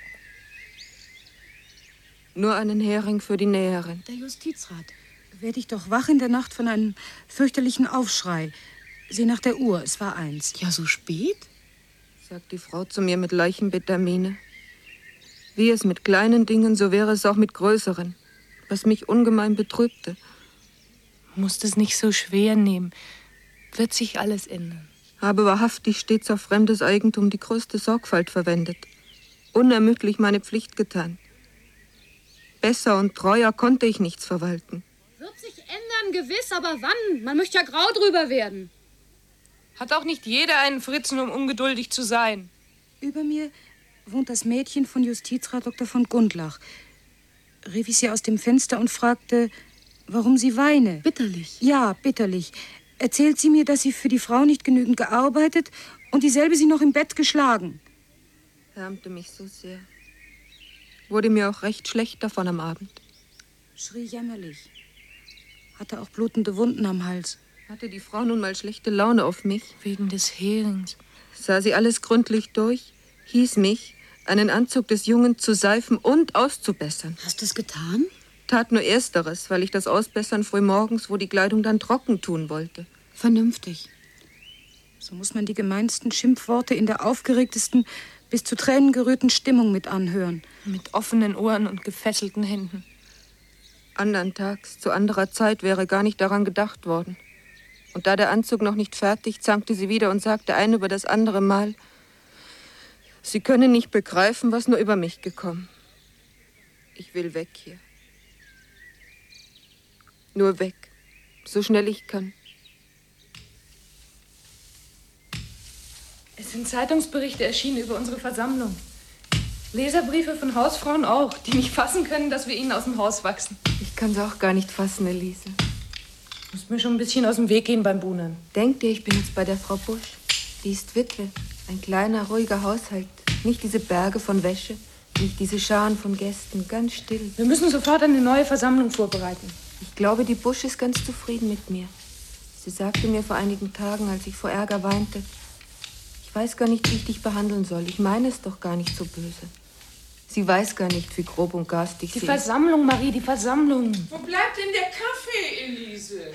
Nur einen Hering für die Näherin. Der Justizrat. Werd ich doch wach in der Nacht von einem fürchterlichen Aufschrei. Sieh nach der Uhr, es war eins. Ja, so spät? Sagt die Frau zu mir mit leichenbitter Miene. Wie es mit kleinen Dingen, so wäre es auch mit größeren, was mich ungemein betrübte. Musst es nicht so schwer nehmen. Wird sich alles ändern. Habe wahrhaftig stets auf fremdes Eigentum die größte Sorgfalt verwendet. Unermüdlich meine Pflicht getan. Besser und treuer konnte ich nichts verwalten. Wird sich ändern, gewiss, aber wann? Man möchte ja grau drüber werden. Hat auch nicht jeder einen Fritzen, um ungeduldig zu sein. Über mir wohnt das Mädchen von Justizrat Doktor von Gundlach. Rief ich sie aus dem Fenster und fragte, warum sie weine. Bitterlich? Ja, bitterlich. Erzählt sie mir, dass sie für die Frau nicht genügend gearbeitet und dieselbe sie noch im Bett geschlagen. Härmte mich so sehr. Wurde mir auch recht schlecht davon am Abend. Schrie jämmerlich. Hatte auch blutende Wunden am Hals. Hatte die Frau nun mal schlechte Laune auf mich? Wegen des Herings. Sah sie alles gründlich durch, hieß mich, einen Anzug des Jungen zu seifen und auszubessern. Hast du es getan? Tat nur Ersteres, weil ich das Ausbessern frühmorgens, wo die Kleidung dann trocken tun wollte. Vernünftig. So muss man die gemeinsten Schimpfworte in der aufgeregtesten, bis zu Tränen gerührten Stimmung mit anhören. Mit offenen Ohren und gefesselten Händen. Andern Tags, zu anderer Zeit, wäre gar nicht daran gedacht worden. Und da der Anzug noch nicht fertig, zankte sie wieder und sagte ein über das andere Mal, sie könne nicht begreifen, was nur über mich gekommen. Ich will weg hier. Nur weg, so schnell ich kann. Es sind Zeitungsberichte erschienen über unsere Versammlung. Leserbriefe von Hausfrauen auch, die nicht fassen können, dass wir ihnen aus dem Haus wachsen. Ich kann es auch gar nicht fassen, Elise. Muss mir schon ein bisschen aus dem Weg gehen beim Buhnern. Denkt ihr, ich bin jetzt bei der Frau Busch? Die ist Witwe. Ein kleiner, ruhiger Haushalt. Nicht diese Berge von Wäsche, nicht diese Scharen von Gästen. Ganz still. Wir müssen sofort eine neue Versammlung vorbereiten. Ich glaube, die Busch ist ganz zufrieden mit mir. Sie sagte mir vor einigen Tagen, als ich vor Ärger weinte, ich weiß gar nicht, wie ich dich behandeln soll. Ich meine es doch gar nicht so böse. Sie weiß gar nicht, wie grob und garstig sie ist. Die Versammlung, Marie, die Versammlung. Wo bleibt denn der Kaffee, Elise?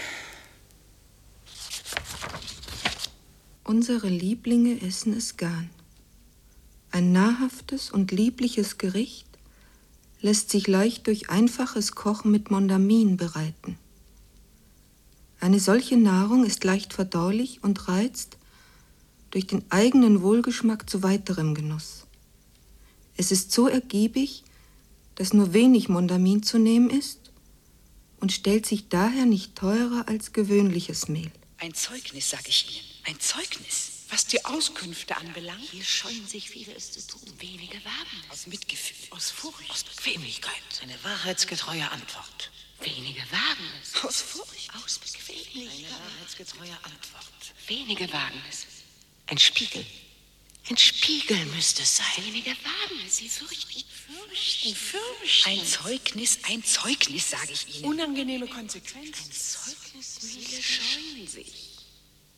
Unsere Lieblinge essen es gern. Ein nahrhaftes und liebliches Gericht lässt sich leicht durch einfaches Kochen mit Mondamin bereiten. Eine solche Nahrung ist leicht verdaulich und reizt durch den eigenen Wohlgeschmack zu weiterem Genuss. Es ist so ergiebig, dass nur wenig Mondamin zu nehmen ist und stellt sich daher nicht teurer als gewöhnliches Mehl. Ein Zeugnis, sag ich Ihnen. Ein Zeugnis. Was die Auskünfte anbelangt. Hier scheuen sich viele, es zu tun. Wenige wagen es. Aus Mitgefühl, aus Furcht, aus Bequemlichkeit. Eine wahrheitsgetreue Antwort. Wenige wagen es. Aus Furcht, aus Bequemlichkeit. Eine wahrheitsgetreue Antwort. Wenige wagen es. Ein Spiegel. Ein Spiegel müsste es sein. Wenige wagen es. Sie fürchten, fürchten, fürchten. Ein Zeugnis, ein Zeugnis, sage ich Ihnen. Unangenehme Konsequenzen. Ein Zeugnis, viele scheuen sich.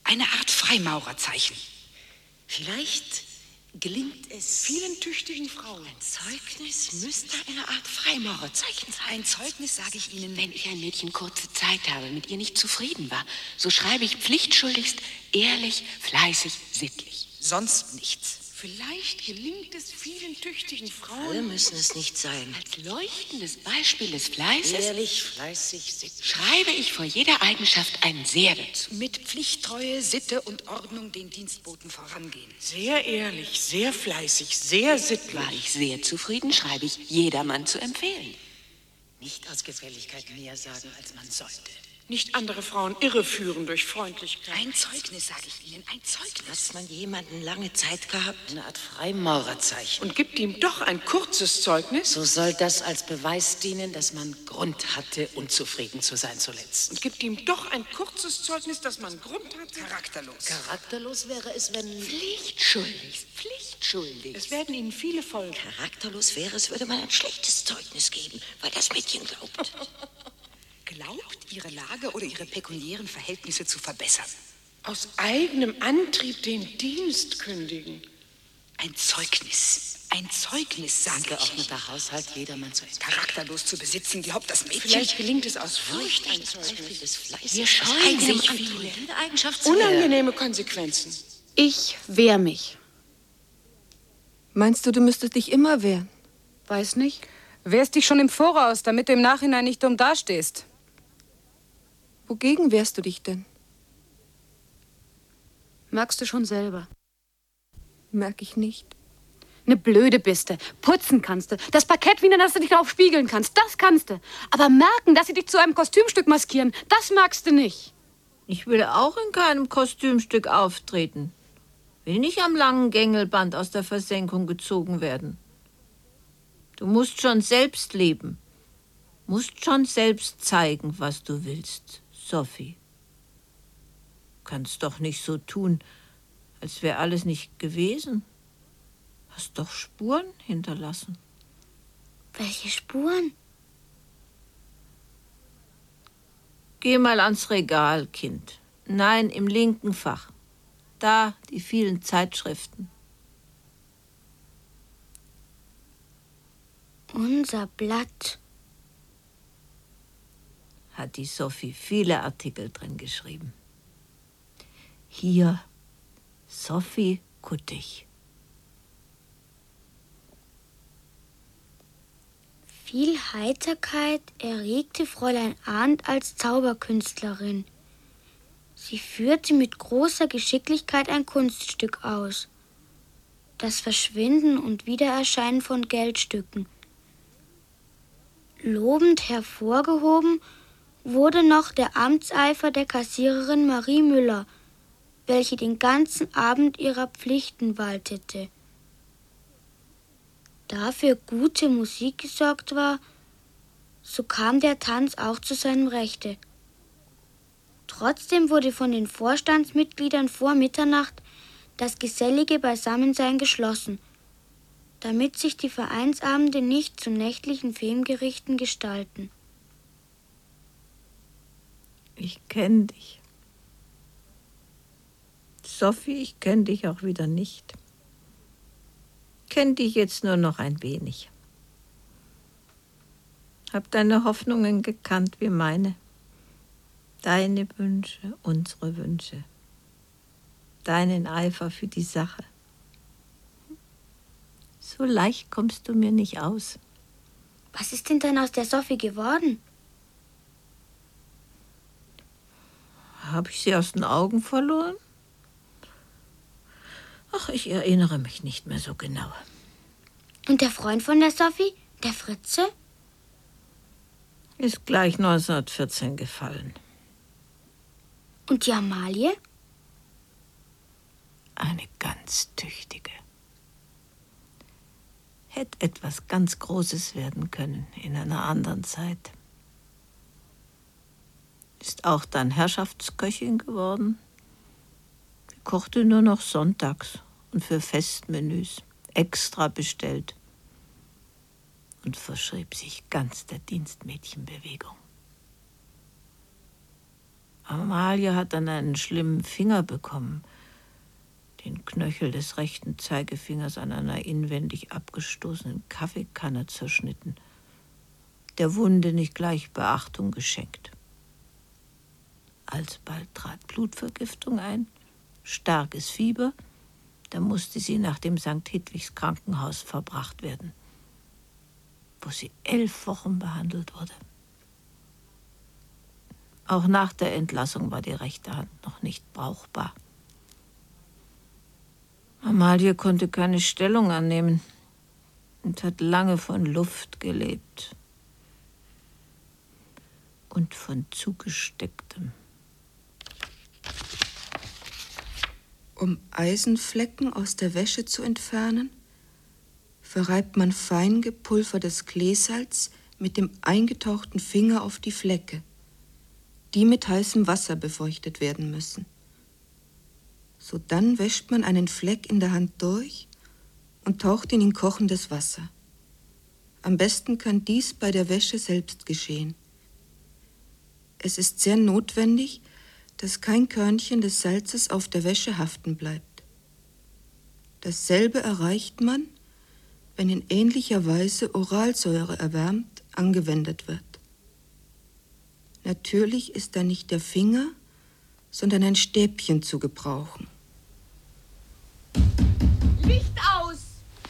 Eine Art Freimaurerzeichen. Vielleicht gelingt es vielen tüchtigen Frauen. Ein Zeugnis müsste eine Art Freimaurerzeichen sein. Ein Zeugnis, sage ich Ihnen, Wenn ich ein Mädchen kurze Zeit habe, mit ihr nicht zufrieden war, so schreibe ich pflichtschuldigst, ehrlich, fleißig, sittlich. sonst nichts. Vielleicht gelingt es vielen tüchtigen Frauen. Alle müssen es nicht sein. Als leuchtendes Beispiel des Fleißes Ehrlich, fleißig, sittlich. schreibe ich vor jeder Eigenschaft ein Sehr dazu. Mit Pflichttreue, Sitte und Ordnung den Dienstboten vorangehen. Sehr ehrlich, sehr fleißig, sehr sittlich. War ich sehr zufrieden, schreibe ich jedermann zu empfehlen. Nicht aus Gefälligkeit mehr sagen, als man sollte. Nicht andere Frauen irreführen durch Freundlichkeit. Ein Zeugnis, sage ich Ihnen, ein Zeugnis. Hat man jemanden lange Zeit gehabt? Eine Art Freimaurerzeichen. Und gibt ihm doch ein kurzes Zeugnis. So soll das als Beweis dienen, dass man Grund hatte, unzufrieden zu sein zuletzt. Und gibt ihm doch ein kurzes Zeugnis, dass man Grund hatte. Charakterlos. Charakterlos wäre es, wenn... Pflichtschuldig, pflichtschuldig. Es werden Ihnen viele folgen. Charakterlos wäre es, würde man ein schlechtes Zeugnis geben, weil das Mädchen glaubt. Glaubt, ihre Lage oder ihre pekuniären Verhältnisse zu verbessern. Aus eigenem Antrieb den Dienst kündigen. Ein Zeugnis. Ein Zeugnis, sage ich. Geordneter Haushalt, jedermann zu empfehlen. Charakterlos zu besitzen, glaubt das Mädchen. Vielleicht gelingt es aus Furcht ein Zeugnis. Wir scheuen sich viele. Jede Eigenschaft zu Unangenehme Konsequenzen. Ich wehr mich. Meinst du, du müsstest dich immer wehren? Weiß nicht. Wehrst dich schon im Voraus, damit du im Nachhinein nicht dumm dastehst. Wogegen wehrst du dich denn? Merkst du schon selber. Merk ich nicht. Ne blöde Biste. Putzen kannst du. Das Parkett wienen, dass du dich darauf spiegeln kannst. Das kannst du. Aber merken, dass sie dich zu einem Kostümstück maskieren, das magst du nicht. Ich will auch in keinem Kostümstück auftreten. Will nicht am langen Gängelband aus der Versenkung gezogen werden. Du musst schon selbst leben. Musst schon selbst zeigen, was du willst, Sophie. Kannst doch nicht so tun, als wäre alles nicht gewesen. Hast doch Spuren hinterlassen. Welche Spuren? Geh mal ans Regal, Kind. Nein, im linken Fach. Da die vielen Zeitschriften. Unser Blatt. Hat die Sophie viele Artikel drin geschrieben. Hier, Sophie Kuttig. Viel Heiterkeit erregte Fräulein Arndt als Zauberkünstlerin. Sie führte mit großer Geschicklichkeit ein Kunststück aus. Das Verschwinden und Wiedererscheinen von Geldstücken. Lobend hervorgehoben wurde noch der Amtseifer der Kassiererin Marie Müller, welche den ganzen Abend ihrer Pflichten waltete. Da für gute Musik gesorgt war, so kam der Tanz auch zu seinem Rechte. Trotzdem wurde von den Vorstandsmitgliedern vor Mitternacht das gesellige Beisammensein geschlossen, damit sich die Vereinsabende nicht zu nächtlichen Filmgerichten gestalten. Ich kenn dich. Sophie, ich kenn dich auch wieder nicht. Kenn dich jetzt nur noch ein wenig. Hab deine Hoffnungen gekannt wie meine. Deine Wünsche, unsere Wünsche. Deinen Eifer für die Sache. So leicht kommst du mir nicht aus. Was ist denn dann aus der Sophie geworden? Habe ich sie aus den Augen verloren? Ach, ich erinnere mich nicht mehr so genau. Und der Freund von der Sophie, der Fritze? Ist gleich neunzehnhundertvierzehn gefallen. Und die Amalie? Eine ganz tüchtige. Hätte etwas ganz Großes werden können in einer anderen Zeit. Ist auch dann Herrschaftsköchin geworden. Sie kochte nur noch sonntags und für Festmenüs extra bestellt und verschrieb sich ganz der Dienstmädchenbewegung. Amalie hat dann einen schlimmen Finger bekommen. Den Knöchel des rechten Zeigefingers an einer inwendig abgestoßenen Kaffeekanne zerschnitten. Der Wunde nicht gleich Beachtung geschenkt. Alsbald trat Blutvergiftung ein, starkes Fieber. Da musste sie nach dem Sankt Hedwigs Krankenhaus verbracht werden, wo sie elf Wochen behandelt wurde. Auch nach der Entlassung war die rechte Hand noch nicht brauchbar. Amalie konnte keine Stellung annehmen und hat lange von Luft gelebt und von Zugestecktem. Um Eisenflecken aus der Wäsche zu entfernen, verreibt man fein gepulvertes Kleesalz mit dem eingetauchten Finger auf die Flecke, die mit heißem Wasser befeuchtet werden müssen. Sodann wäscht man einen Fleck in der Hand durch und taucht ihn in kochendes Wasser. Am besten kann dies bei der Wäsche selbst geschehen. Es ist sehr notwendig, dass kein Körnchen des Salzes auf der Wäsche haften bleibt. Dasselbe erreicht man, wenn in ähnlicher Weise Oralsäure erwärmt angewendet wird. Natürlich ist da nicht der Finger, sondern ein Stäbchen zu gebrauchen. Licht aus!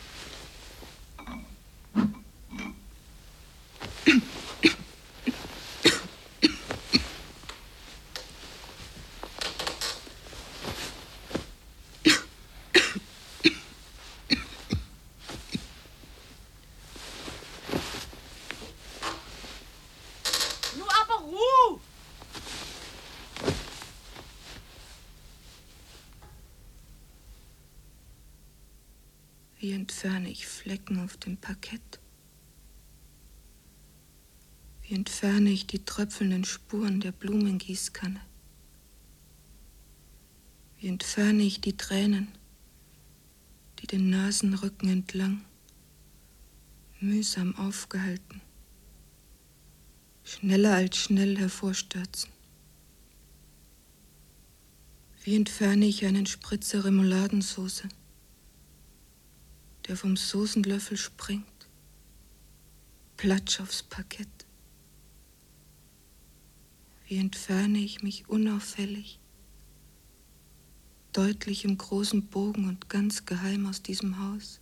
Wie entferne ich Flecken auf dem Parkett? Wie entferne ich die tröpfelnden Spuren der Blumengießkanne? Wie entferne ich die Tränen, die den Nasenrücken entlang, mühsam aufgehalten, schneller als schnell hervorstürzen? Wie entferne ich einen Spritzer Remouladensauce, der vom Soßenlöffel springt, platsch aufs Parkett? Wie entferne ich mich unauffällig, deutlich im großen Bogen und ganz geheim aus diesem Haus?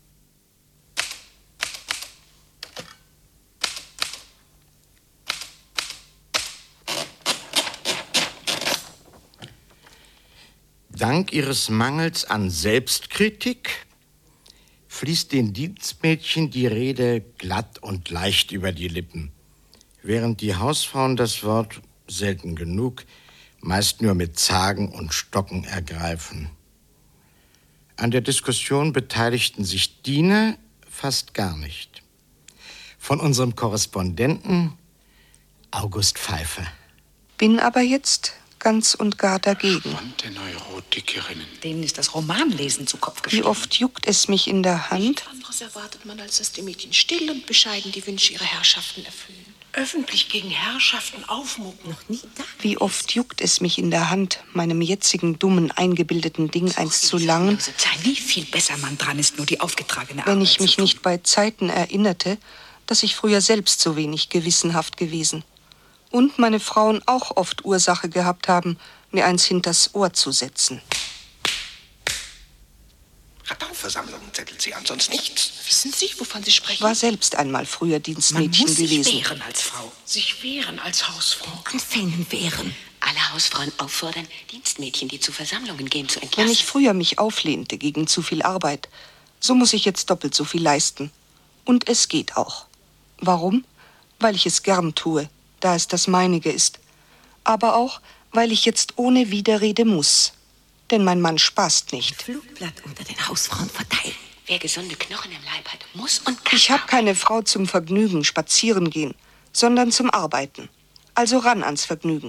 Dank ihres Mangels an Selbstkritik fließt den Dienstmädchen die Rede glatt und leicht über die Lippen, während die Hausfrauen das Wort selten genug, meist nur mit Zagen und Stocken ergreifen. An der Diskussion beteiligten sich Diener fast gar nicht. Von unserem Korrespondenten August Pfeiffer. Bin aber jetzt ganz und gar dagegen. Neurotikerinnen. Denen ist das Romanlesen zu Kopf Wie oft juckt es mich in der Hand? Nichts anderes erwartet man, als dass die Mädchen still und bescheiden die Wünsche ihrer Herrschaften erfüllen. Öffentlich gegen Herrschaften aufmucken. Noch nie da. Wie oft juckt es mich in der Hand, meinem jetzigen dummen, eingebildeten Ding eins zu langen, Wie viel besser man dran ist, nur die aufgetragene wenn Arbeit ich mich nicht bei Zeiten erinnerte, dass ich früher selbst so wenig gewissenhaft gewesen und meine Frauen auch oft Ursache gehabt haben, mir eins hinters Ohr zu setzen. Radauversammlungen zettelt sie an, sonst nichts. Wissen Sie, wovon Sie sprechen? War selbst einmal früher Dienstmädchen Man muss gewesen. sich wehren als Frau. Sich wehren als Hausfrau. Anfängen wehren. Alle Hausfrauen auffordern, Dienstmädchen, die zu Versammlungen gehen, zu entlassen. Wenn ich früher mich auflehnte gegen zu viel Arbeit, so muss ich jetzt doppelt so viel leisten. Und es geht auch. Warum? Weil ich es gern tue, da es das meinige ist. Aber auch, weil ich jetzt ohne Widerrede muss. Denn mein Mann spaßt nicht. Flugblatt unter den Hausfrauen verteilen. Wer gesunde Knochen im Leib hat, muss und kann. Ich habe keine Frau zum Vergnügen spazieren gehen, sondern zum Arbeiten. Also ran ans Vergnügen.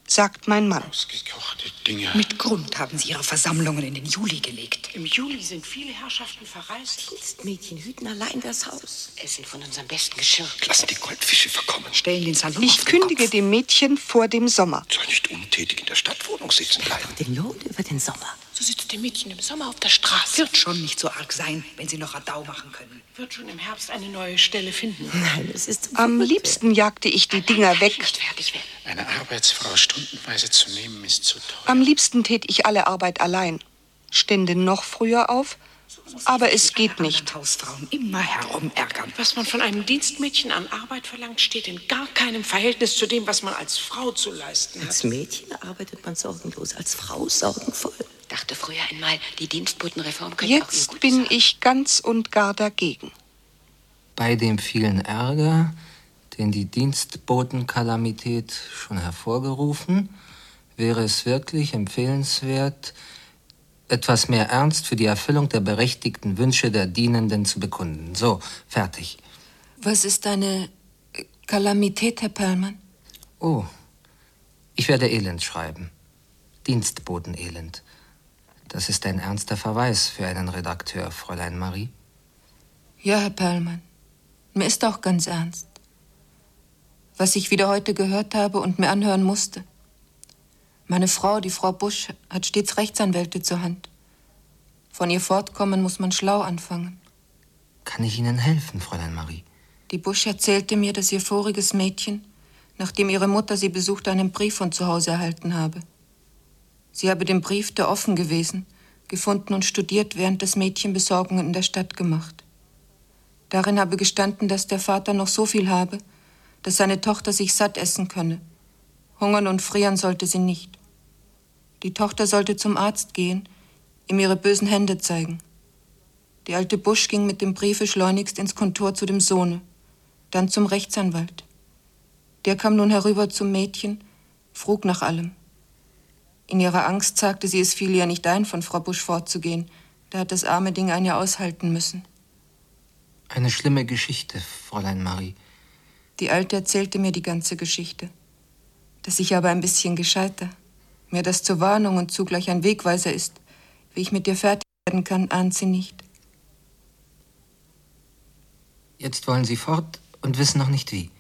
sagt mein Mann. Ausgekochte Dinge. Mit Grund haben Sie Ihre Versammlungen in den Juli gelegt. Im Juli sind viele Herrschaften verreist. Dienstmädchen hüten allein das Haus. Essen von unserem besten Geschirr. Lassen die Goldfische verkommen. Stellen den Salon Ich kündige dem Mädchen vor dem Sommer. Soll nicht untätig in der Stadtwohnung sitzen bleiben. Den Lohn über den Sommer. So sitzt dem Mädchen im Sommer auf der Straße. Wird schon nicht so arg sein, wenn Sie noch Radau machen können. Wird schon im Herbst eine neue Stelle finden. Nein, es ist zum Am liebsten jagte ich die Dinger weg. Nicht fertig werden. Eine Arbeitsfrau stundenweise zu nehmen, ist zu teuer. Am liebsten tät ich alle Arbeit allein. Stände noch früher auf, aber es geht nicht. Hausfrauen immer herumärgern. Was man von einem Dienstmädchen an Arbeit verlangt, steht in gar keinem Verhältnis zu dem, was man als Frau zu leisten hat. Als Mädchen arbeitet man sorgenlos, als Frau sorgenvoll. Dachte früher einmal, die Dienstbotenreform könnte auch ihm Jetzt Gutes bin haben. ich ganz und gar dagegen. Bei dem vielen Ärger, den die Dienstbotenkalamität schon hervorgerufen, wäre es wirklich empfehlenswert, etwas mehr Ernst für die Erfüllung der berechtigten Wünsche der Dienenden zu bekunden. So, fertig. Was ist eine Kalamität, Herr Perlmann? Oh, ich werde Elend schreiben. Dienstbotenelend. Das ist ein ernster Verweis für einen Redakteur, Fräulein Marie. Ja, Herr Perlmann. Mir ist auch ganz ernst. Was ich wieder heute gehört habe und mir anhören musste. Meine Frau, die Frau Busch, hat stets Rechtsanwälte zur Hand. Von ihr fortkommen muss man schlau anfangen. Kann ich Ihnen helfen, Fräulein Marie? Die Busch erzählte mir, dass ihr voriges Mädchen, nachdem ihre Mutter sie besuchte, einen Brief von zu Hause erhalten habe. Sie habe den Brief, der offen gewesen, gefunden und studiert, während das Mädchen Besorgungen in der Stadt gemacht. Darin habe gestanden, dass der Vater noch so viel habe, dass seine Tochter sich satt essen könne. Hungern und frieren sollte sie nicht. Die Tochter sollte zum Arzt gehen, ihm ihre bösen Hände zeigen. Die alte Busch ging mit dem Briefe schleunigst ins Kontor zu dem Sohne, dann zum Rechtsanwalt. Der kam nun herüber zum Mädchen, frug nach allem. In ihrer Angst sagte sie, es fiel ihr nicht ein, von Frau Busch fortzugehen. Da hat das arme Ding ein Jahr aushalten müssen. Eine schlimme Geschichte, Fräulein Marie. Die Alte erzählte mir die ganze Geschichte. Dass ich aber ein bisschen gescheiter, mir das zur Warnung und zugleich ein Wegweiser ist, wie ich mit dir fertig werden kann, ahnt sie nicht. Jetzt wollen Sie fort und wissen noch nicht wie.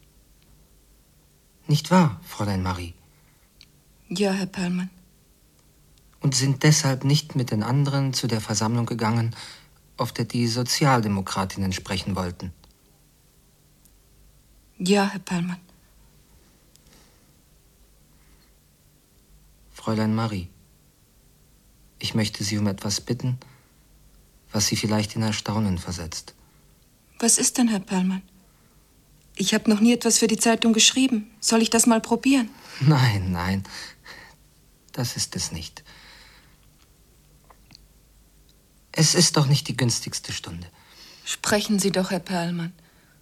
Nicht wahr, Fräulein Marie? Ja, Herr Perlmann. Und sind deshalb nicht mit den anderen zu der Versammlung gegangen, auf der die Sozialdemokratinnen sprechen wollten? Ja, Herr Perlmann. Fräulein Marie, ich möchte Sie um etwas bitten, was Sie vielleicht in Erstaunen versetzt. Was ist denn, Herr Perlmann? Ich habe noch nie etwas für die Zeitung geschrieben. Soll ich das mal probieren? Nein, nein, das ist es nicht. Es ist doch nicht die günstigste Stunde. Sprechen Sie doch, Herr Perlmann.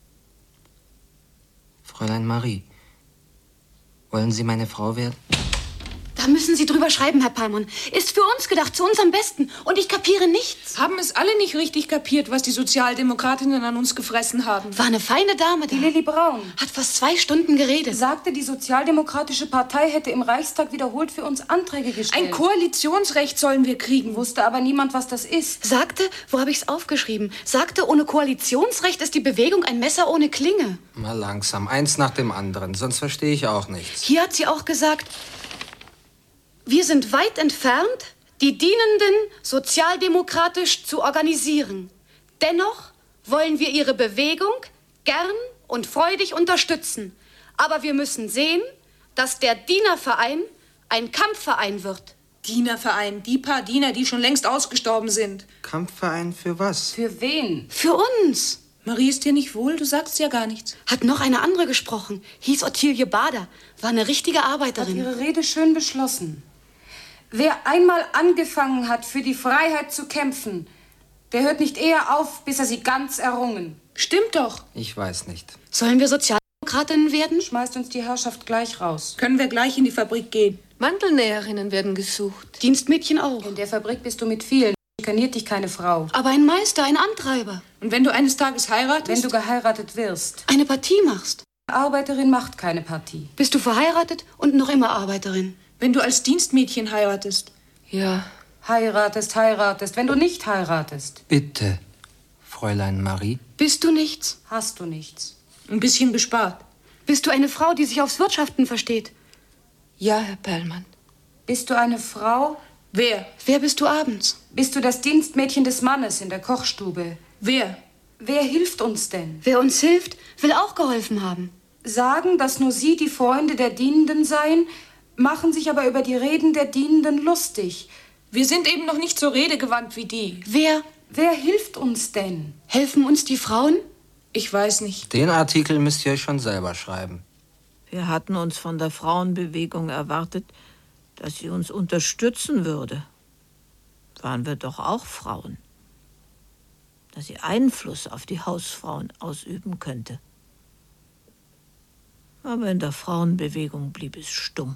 Fräulein Marie, wollen Sie meine Frau werden? Da müssen Sie drüber schreiben, Herr Perlmann. Ist für uns gedacht, zu unserem Besten. Und ich kapiere nichts. Haben es alle nicht richtig kapiert, was die Sozialdemokratinnen an uns gefressen haben? War eine feine Dame, Die Lilli Braun. Hat fast zwei Stunden geredet. Sagte, die Sozialdemokratische Partei hätte im Reichstag wiederholt für uns Anträge gestellt. Ein Koalitionsrecht sollen wir kriegen. Wusste aber niemand, was das ist. Sagte, wo habe ich's aufgeschrieben? Sagte, ohne Koalitionsrecht ist die Bewegung ein Messer ohne Klinge. Mal langsam, eins nach dem anderen, sonst verstehe ich auch nichts. Hier hat sie auch gesagt, wir sind weit entfernt, die Dienenden sozialdemokratisch zu organisieren. Dennoch wollen wir ihre Bewegung gern und freudig unterstützen. Aber wir müssen sehen, dass der Dienerverein ein Kampfverein wird. Dienerverein, die paar Diener, die schon längst ausgestorben sind. Kampfverein für was? Für wen? Für uns. Marie, ist dir nicht wohl? Du sagst ja gar nichts. Hat noch eine andere gesprochen, hieß Ottilie Bader, war eine richtige Arbeiterin. Hat ihre Rede schön beschlossen. Wer einmal angefangen hat, für die Freiheit zu kämpfen, der hört nicht eher auf, bis er sie ganz errungen. Stimmt doch. Ich weiß nicht. Sollen wir Sozialdemokratinnen werden? Schmeißt uns die Herrschaft gleich raus. Können wir gleich in die Fabrik gehen? Mantelnäherinnen werden gesucht. Dienstmädchen auch. In der Fabrik bist du mit vielen. Schikaniert dich keine Frau. Aber ein Meister, ein Antreiber. Und wenn du eines Tages heiratest? Wenn du geheiratet wirst. Eine Partie machst. Arbeiterin macht keine Partie. Bist du verheiratet und noch immer Arbeiterin? Wenn du als Dienstmädchen heiratest. Ja. Heiratest, heiratest, wenn du nicht heiratest. Bitte, Fräulein Marie. Bist du nichts? Hast du nichts. Ein bisschen bespart. Bist du eine Frau, die sich aufs Wirtschaften versteht? Ja, Herr Perlmann. Bist du eine Frau? Wer? Wer bist du abends? Bist du das Dienstmädchen des Mannes in der Kochstube? Wer? Wer hilft uns denn? Wer uns hilft, will auch geholfen haben. Sagen, dass nur sie die Freunde der Dienenden seien, machen sich aber über die Reden der Dienenden lustig. Wir sind eben noch nicht so redegewandt wie die. Wer? Wer hilft uns denn? Helfen uns die Frauen? Ich weiß nicht. Den Artikel müsst ihr euch schon selber schreiben. Wir hatten uns von der Frauenbewegung erwartet, dass sie uns unterstützen würde. Waren wir doch auch Frauen. Dass sie Einfluss auf die Hausfrauen ausüben könnte. Aber in der Frauenbewegung blieb es stumm.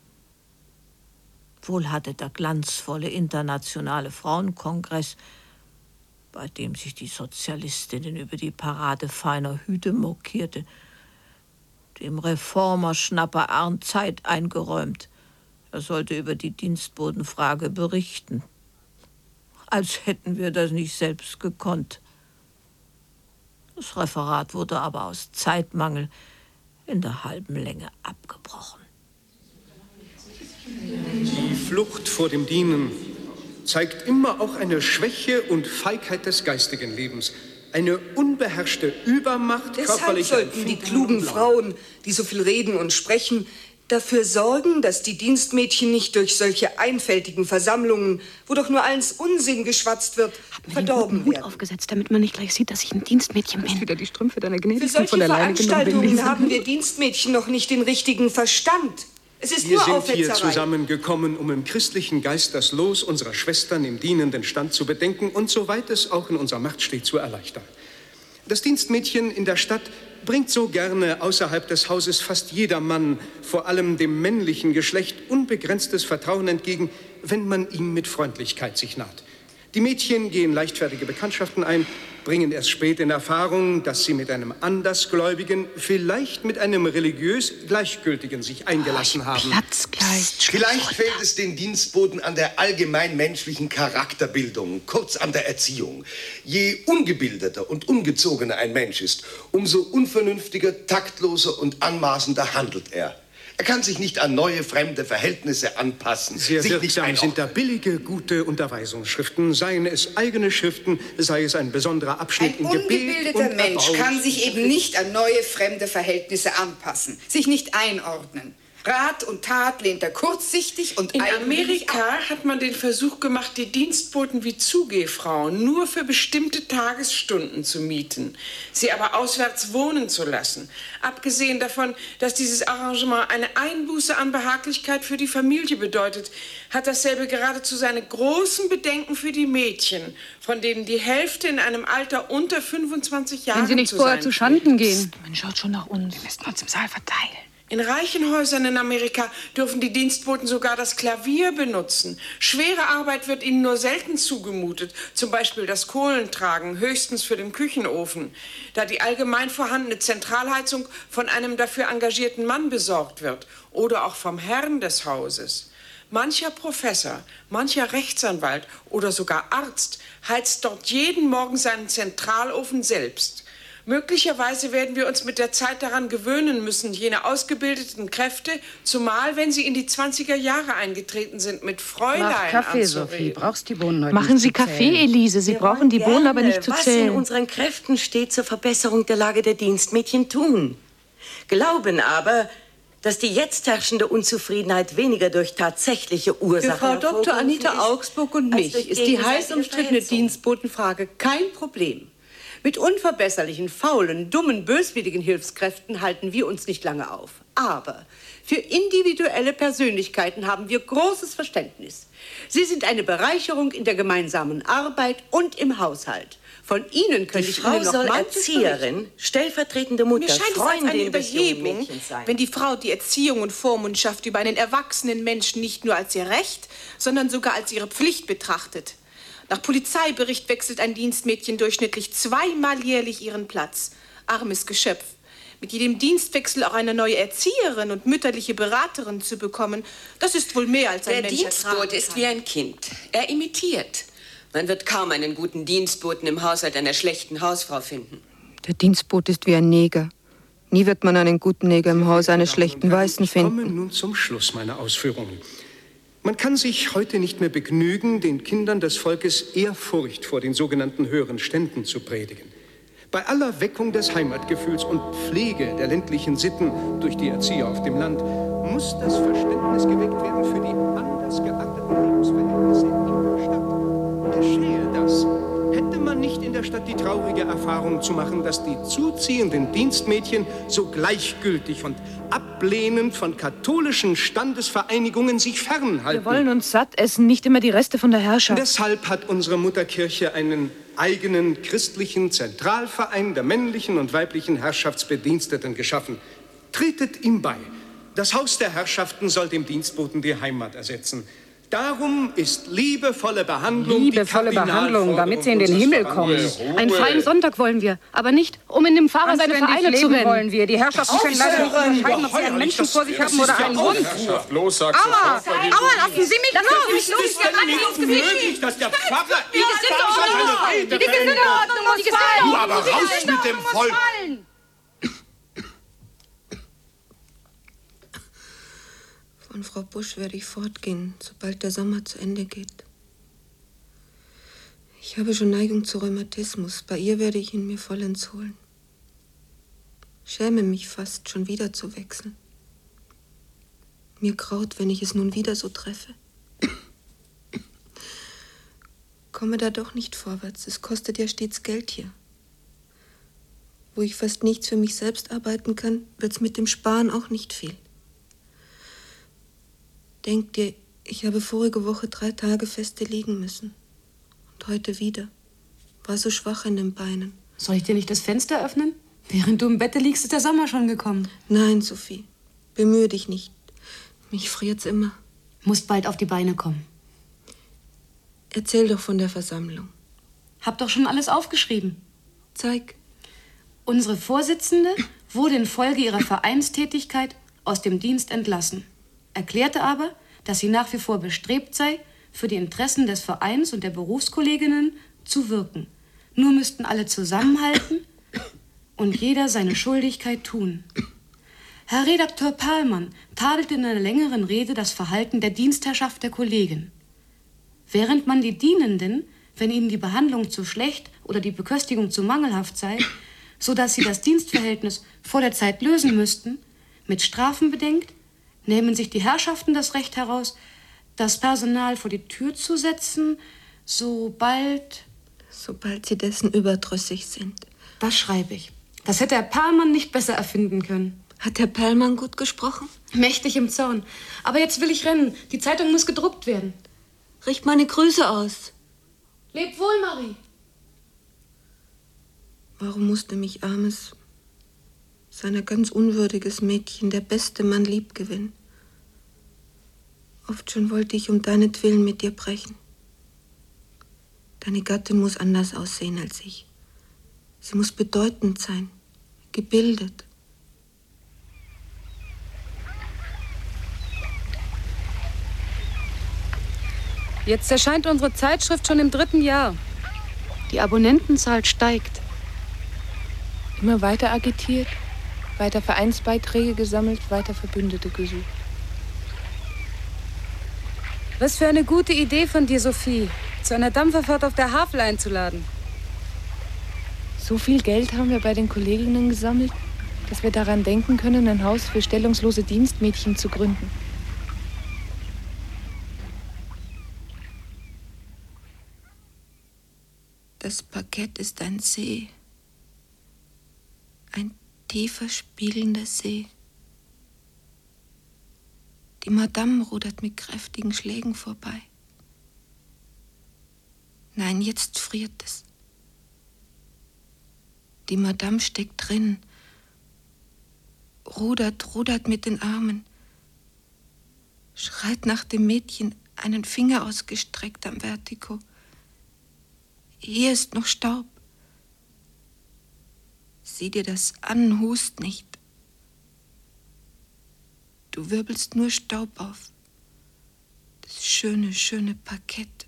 Wohl hatte der glanzvolle internationale Frauenkongress, bei dem sich die Sozialistinnen über die Parade feiner Hüte mokierte, dem Reformerschnapper Arndt Zeit eingeräumt. Er sollte über die Dienstbotenfrage berichten. Als hätten wir das nicht selbst gekonnt. Das Referat wurde aber aus Zeitmangel in der halben Länge abgebrochen. Die Flucht vor dem Dienen zeigt immer auch eine Schwäche und Feigheit des geistigen Lebens. Eine unbeherrschte Übermacht Deshalb körperlicher sollten die klugen Frauen, die so viel reden und sprechen, dafür sorgen, dass die Dienstmädchen nicht durch solche einfältigen Versammlungen, wo doch nur alles Unsinn geschwatzt wird, verdorben Hut werden. aufgesetzt, damit man nicht gleich sieht, dass ich ein Dienstmädchen bin. Wieder die Strümpfe deiner Für Gnädigsten solche von der Leine genommen bin. Veranstaltungen haben wir Dienstmädchen noch nicht den richtigen Verstand. Es ist Wir nur sind Aufhetzerei. hier zusammengekommen, um im christlichen Geist das Los unserer Schwestern im dienenden Stand zu bedenken und, soweit es auch in unserer Macht steht, zu erleichtern. Das Dienstmädchen in der Stadt bringt so gerne außerhalb des Hauses fast jedermann, vor allem dem männlichen Geschlecht, unbegrenztes Vertrauen entgegen, wenn man ihm mit Freundlichkeit sich naht. Die Mädchen gehen leichtfertige Bekanntschaften ein, bringen erst spät in Erfahrung, dass sie mit einem Andersgläubigen, vielleicht mit einem religiös Gleichgültigen sich eingelassen haben. Vielleicht fehlt es den Dienstboten an der allgemein menschlichen Charakterbildung, kurz an der Erziehung. Je ungebildeter und ungezogener ein Mensch ist, umso unvernünftiger, taktloser und anmaßender handelt er. Er kann sich nicht an neue, fremde Verhältnisse anpassen. Sehr sich nicht wirksam sind da billige, gute Unterweisungsschriften, seien es eigene Schriften, sei es ein besonderer Abschnitt Ein im Gebet ungebildeter und Mensch Erbauung. kann sich eben nicht an neue, fremde Verhältnisse anpassen, sich nicht einordnen. Rat und Tat lehnt er kurzsichtig und In eigenwillig Amerika hat man den Versuch gemacht, die Dienstboten wie Zugehfrauen nur für bestimmte Tagesstunden zu mieten, sie aber auswärts wohnen zu lassen. Abgesehen davon, dass dieses Arrangement eine Einbuße an Behaglichkeit für die Familie bedeutet, hat dasselbe geradezu seine großen Bedenken für die Mädchen, von denen die Hälfte in einem Alter unter fünfundzwanzig Jahren Wenn sie nicht zu vorher sein zu Schanden pflegt. gehen. Man schaut schon nach uns. Wir müssen uns im Saal verteilen. In reichen Häusern in Amerika dürfen die Dienstboten sogar das Klavier benutzen. Schwere Arbeit wird ihnen nur selten zugemutet, zum Beispiel das Kohlentragen, höchstens für den Küchenofen, da die allgemein vorhandene Zentralheizung von einem dafür engagierten Mann besorgt wird oder auch vom Herrn des Hauses. Mancher Professor, mancher Rechtsanwalt oder sogar Arzt heizt dort jeden Morgen seinen Zentralofen selbst. Möglicherweise werden wir uns mit der Zeit daran gewöhnen müssen, jene ausgebildeten Kräfte, zumal wenn sie in die zwanziger Jahre eingetreten sind, mit Fräulein Mach Kaffee, anzureden. Sophie. Brauchst die Bohnen heute Machen nicht Sie zu Kaffee, zählen. Elise. Sie Wir brauchen die wollen Bohnen aber gerne, nicht zu was in zählen. unseren Kräften steht, zur Verbesserung der Lage der Dienstmädchen tun. Glauben aber, dass die jetzt herrschende Unzufriedenheit weniger durch tatsächliche Ursachen Für Frau Doktor hervorgerufen Anita ist, Augsburg und als mich durch ist die heiß gegenseitige umstrittene Verhetzung. Dienstbotenfrage kein Problem. Mit unverbesserlichen, faulen, dummen, böswilligen Hilfskräften halten wir uns nicht lange auf. Aber für individuelle Persönlichkeiten haben wir großes Verständnis. Sie sind eine Bereicherung in der gemeinsamen Arbeit und im Haushalt. Von Ihnen könnte Die ich Frau Ihnen noch soll manches Erzieherin, berichten. stellvertretende Mutter, Mir scheint es als eine Freundin des jungen Überhebung, Mädchens sein. wenn die Frau die Erziehung und Vormundschaft über einen erwachsenen Menschen nicht nur als ihr Recht, sondern sogar als ihre Pflicht betrachtet. Nach Polizeibericht wechselt ein Dienstmädchen durchschnittlich zweimal jährlich ihren Platz. Armes Geschöpf. mit jedem Dienstwechsel auch eine neue Erzieherin und mütterliche Beraterin zu bekommen, das ist wohl mehr als ein Der Mensch ertragen Dienstbote ist kann. wie ein Kind. Er imitiert. Man wird kaum einen guten Dienstboten im Haushalt einer schlechten Hausfrau finden. Der Dienstbote ist wie ein Neger. Nie wird man einen guten Neger im Haus eines schlechten Weißen Ich komme finden. nun zum Schluss meiner Ausführungen. Man kann sich heute nicht mehr begnügen, den Kindern des Volkes Ehrfurcht vor den sogenannten höheren Ständen zu predigen. Bei aller Weckung des Heimatgefühls und Pflege der ländlichen Sitten durch die Erzieher auf dem Land muss das Verständnis geweckt werden für die anders geachteten Lebensverhältnisse in der Stadt. Geschehe das, hätte man nicht in der Stadt die traurige Erfahrung zu machen, dass die zuziehenden Dienstmädchen so gleichgültig und ablehnend von katholischen Standesvereinigungen sich fernhalten. Wir wollen uns satt essen, nicht immer die Reste von der Herrschaft. Deshalb hat unsere Mutterkirche einen eigenen christlichen Zentralverein der männlichen und weiblichen Herrschaftsbediensteten geschaffen. Tretet ihm bei. Das Haus der Herrschaften soll dem Dienstboten die Heimat ersetzen. Darum ist liebevolle Behandlung Liebevolle die Behandlung, damit sie in den Himmel kommen. Einen freien Sonntag wollen wir, aber nicht, um in dem Pfarrer seine Anständig Vereine zu leben rennen. wollen wir. Die Herrschaften können leider nicht unterscheiden, ob sie einen Menschen vor sich haben oder einen Hund. Bloß sagst du Aua, sofort, weil die- aua, lassen Sie mich los! Ist es denn nicht möglich, dass der Pfarrer Die Gesindeordnung! Die Gesindeordnung muss fallen! Du aber raus mit dem Volk! Von Frau Busch werde ich fortgehen, sobald der Sommer zu Ende geht. Ich habe schon Neigung zu Rheumatismus. Bei ihr werde ich ihn mir vollends holen. Schäme mich fast, schon wieder zu wechseln. Mir graut, wenn ich es nun wieder so treffe. Komme da doch nicht vorwärts. Es kostet ja stets Geld hier. Wo ich fast nichts für mich selbst arbeiten kann, wird's mit dem Sparen auch nicht viel. Denk dir, ich habe vorige Woche drei Tage feste liegen müssen. Und heute wieder. War so schwach in den Beinen. Soll ich dir nicht das Fenster öffnen? Während du im Bette liegst, ist der Sommer schon gekommen. Nein, Sophie. Bemühe dich nicht. Mich friert's immer. Musst bald auf die Beine kommen. Erzähl doch von der Versammlung. Hab doch schon alles aufgeschrieben. Zeig. Unsere Vorsitzende wurde infolge ihrer Vereinstätigkeit aus dem Dienst entlassen, erklärte aber, dass sie nach wie vor bestrebt sei, für die Interessen des Vereins und der Berufskolleginnen zu wirken. Nur müssten alle zusammenhalten und jeder seine Schuldigkeit tun. Herr Redakteur Perlmann tadelte in einer längeren Rede das Verhalten der Dienstherrschaft der Kollegen. Während man die Dienenden, wenn ihnen die Behandlung zu schlecht oder die Beköstigung zu mangelhaft sei, so dass sie das Dienstverhältnis vor der Zeit lösen müssten, mit Strafen bedenkt, nehmen sich die Herrschaften das Recht heraus, das Personal vor die Tür zu setzen, sobald... Sobald sie dessen überdrüssig sind. Das schreibe ich. Das hätte Herr Perlmann nicht besser erfinden können. Hat Herr Perlmann gut gesprochen? Mächtig im Zaun. Aber jetzt will ich rennen. Die Zeitung muss gedruckt werden. Richt meine Grüße aus. Leb wohl, Marie. Warum musste mich armes, seiner ganz unwürdiges Mädchen der beste Mann lieb gewinnen? Oft schon wollte ich um deinetwillen mit dir brechen. Deine Gattin muss anders aussehen als ich. Sie muss bedeutend sein, gebildet. Jetzt erscheint unsere Zeitschrift schon im dritten Jahr. Die Abonnentenzahl steigt. Immer weiter agitiert, weiter Vereinsbeiträge gesammelt, weiter Verbündete gesucht. Was für eine gute Idee von dir, Sophie, zu einer Dampferfahrt auf der Havel einzuladen. So viel Geld haben wir bei den Kolleginnen gesammelt, dass wir daran denken können, ein Haus für stellungslose Dienstmädchen zu gründen. Das Parkett ist ein See. Ein tiefer, spiegelnder See. Die Madame rudert mit kräftigen Schlägen vorbei. Nein, jetzt friert es. Die Madame steckt drin, rudert, rudert mit den Armen, schreit nach dem Mädchen, einen Finger ausgestreckt am Vertigo. Hier ist noch Staub. Sieh dir das an, hust nicht. Du wirbelst nur Staub auf. Das schöne, schöne Parkett.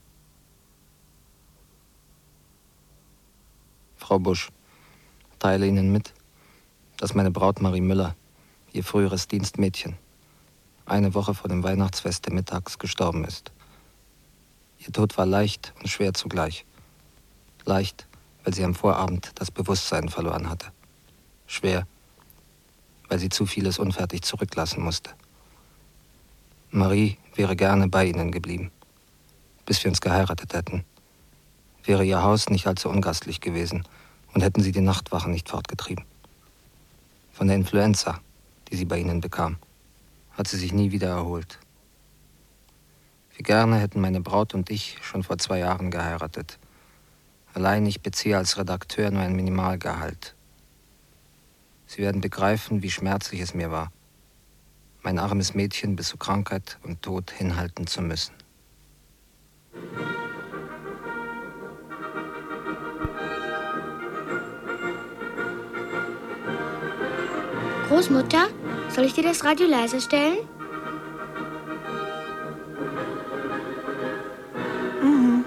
Frau Busch, teile Ihnen mit, dass meine Braut Marie Müller, ihr früheres Dienstmädchen, eine Woche vor dem Weihnachtsfeste mittags gestorben ist. Ihr Tod war leicht und schwer zugleich. Leicht, weil sie am Vorabend das Bewusstsein verloren hatte. Schwer, weil sie zu vieles unfertig zurücklassen musste. Marie wäre gerne bei ihnen geblieben, bis wir uns geheiratet hätten. Wäre ihr Haus nicht allzu ungastlich gewesen und hätten sie die Nachtwachen nicht fortgetrieben. Von der Influenza, die sie bei ihnen bekam, hat sie sich nie wieder erholt. Wie gerne hätten meine Braut und ich schon vor zwei Jahren geheiratet. Allein ich beziehe als Redakteur nur ein Minimalgehalt. Sie werden begreifen, wie schmerzlich es mir war, mein armes Mädchen bis zu Krankheit und Tod hinhalten zu müssen. Großmutter, soll ich dir das Radio leiser stellen? Mhm.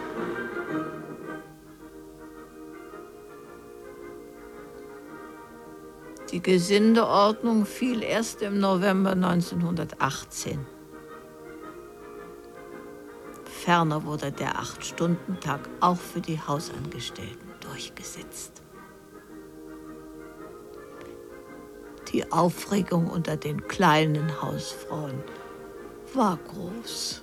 Die Gesindeordnung fiel erst im November neunzehnhundertachtzehn. Ferner wurde der Acht-Stunden-Tag auch für die Hausangestellten durchgesetzt. Die Aufregung unter den kleinen Hausfrauen war groß.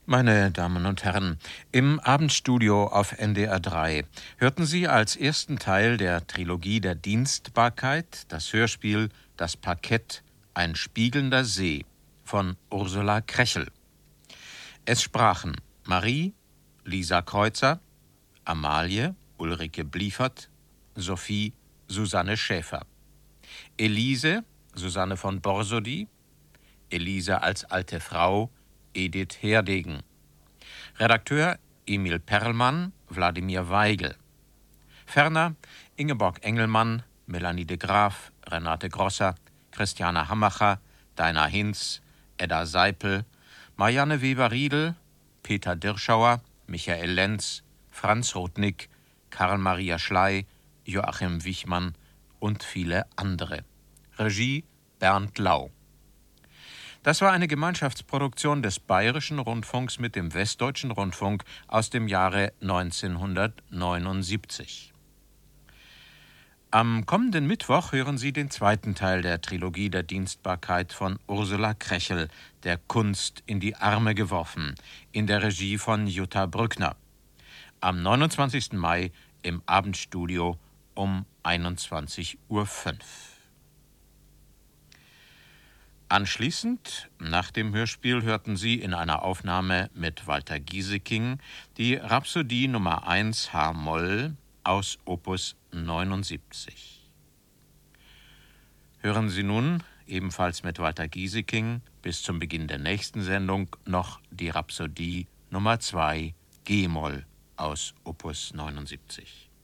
Meine Damen und Herren, im Abendstudio auf N D R drei hörten Sie als ersten Teil der Trilogie der Dienstbarkeit das Hörspiel Das Parkett, ein spiegelnder See von Ursula Krechel. Es sprachen Marie, Lisa Kreuzer, Amalie, Ulrike Bliefert, Sophie, Susanne Schäfer, Elise, Susanne von Borsody, Elise als alte Frau, Edith Herdegen. Redakteur Emil Perlmann, Wladimir Weigel. Ferner Ingeborg Engelmann, Melanie de Graaf, Renate Grosser, Christiane Hammacher, Daina Hinz, Edda Seipel, Marianne Weber-Riedel, Peter Dirschauer, Michael Lenz, Franz Rudnick, Karl-Maria Schley, Joachim Wichmann und viele andere. Regie Bernd Lau. Das war eine Gemeinschaftsproduktion des Bayerischen Rundfunks mit dem Westdeutschen Rundfunk aus dem Jahre neunzehnhundertneunundsiebzig. Am kommenden Mittwoch hören Sie den zweiten Teil der Trilogie der Dienstbarkeit von Ursula Krechel, Der Kunst in die Arme geworfen, in der Regie von Jutta Brückner. Am neunundzwanzigsten Mai im Abendstudio um einundzwanzig Uhr fünf. Anschließend, nach dem Hörspiel, hörten Sie in einer Aufnahme mit Walter Gieseking die Rhapsodie Nummer eins H-Moll aus Opus neunundsiebzig. Hören Sie nun, ebenfalls mit Walter Gieseking, bis zum Beginn der nächsten Sendung noch die Rhapsodie Nummer zwei G-Moll aus Opus neunundsiebzig.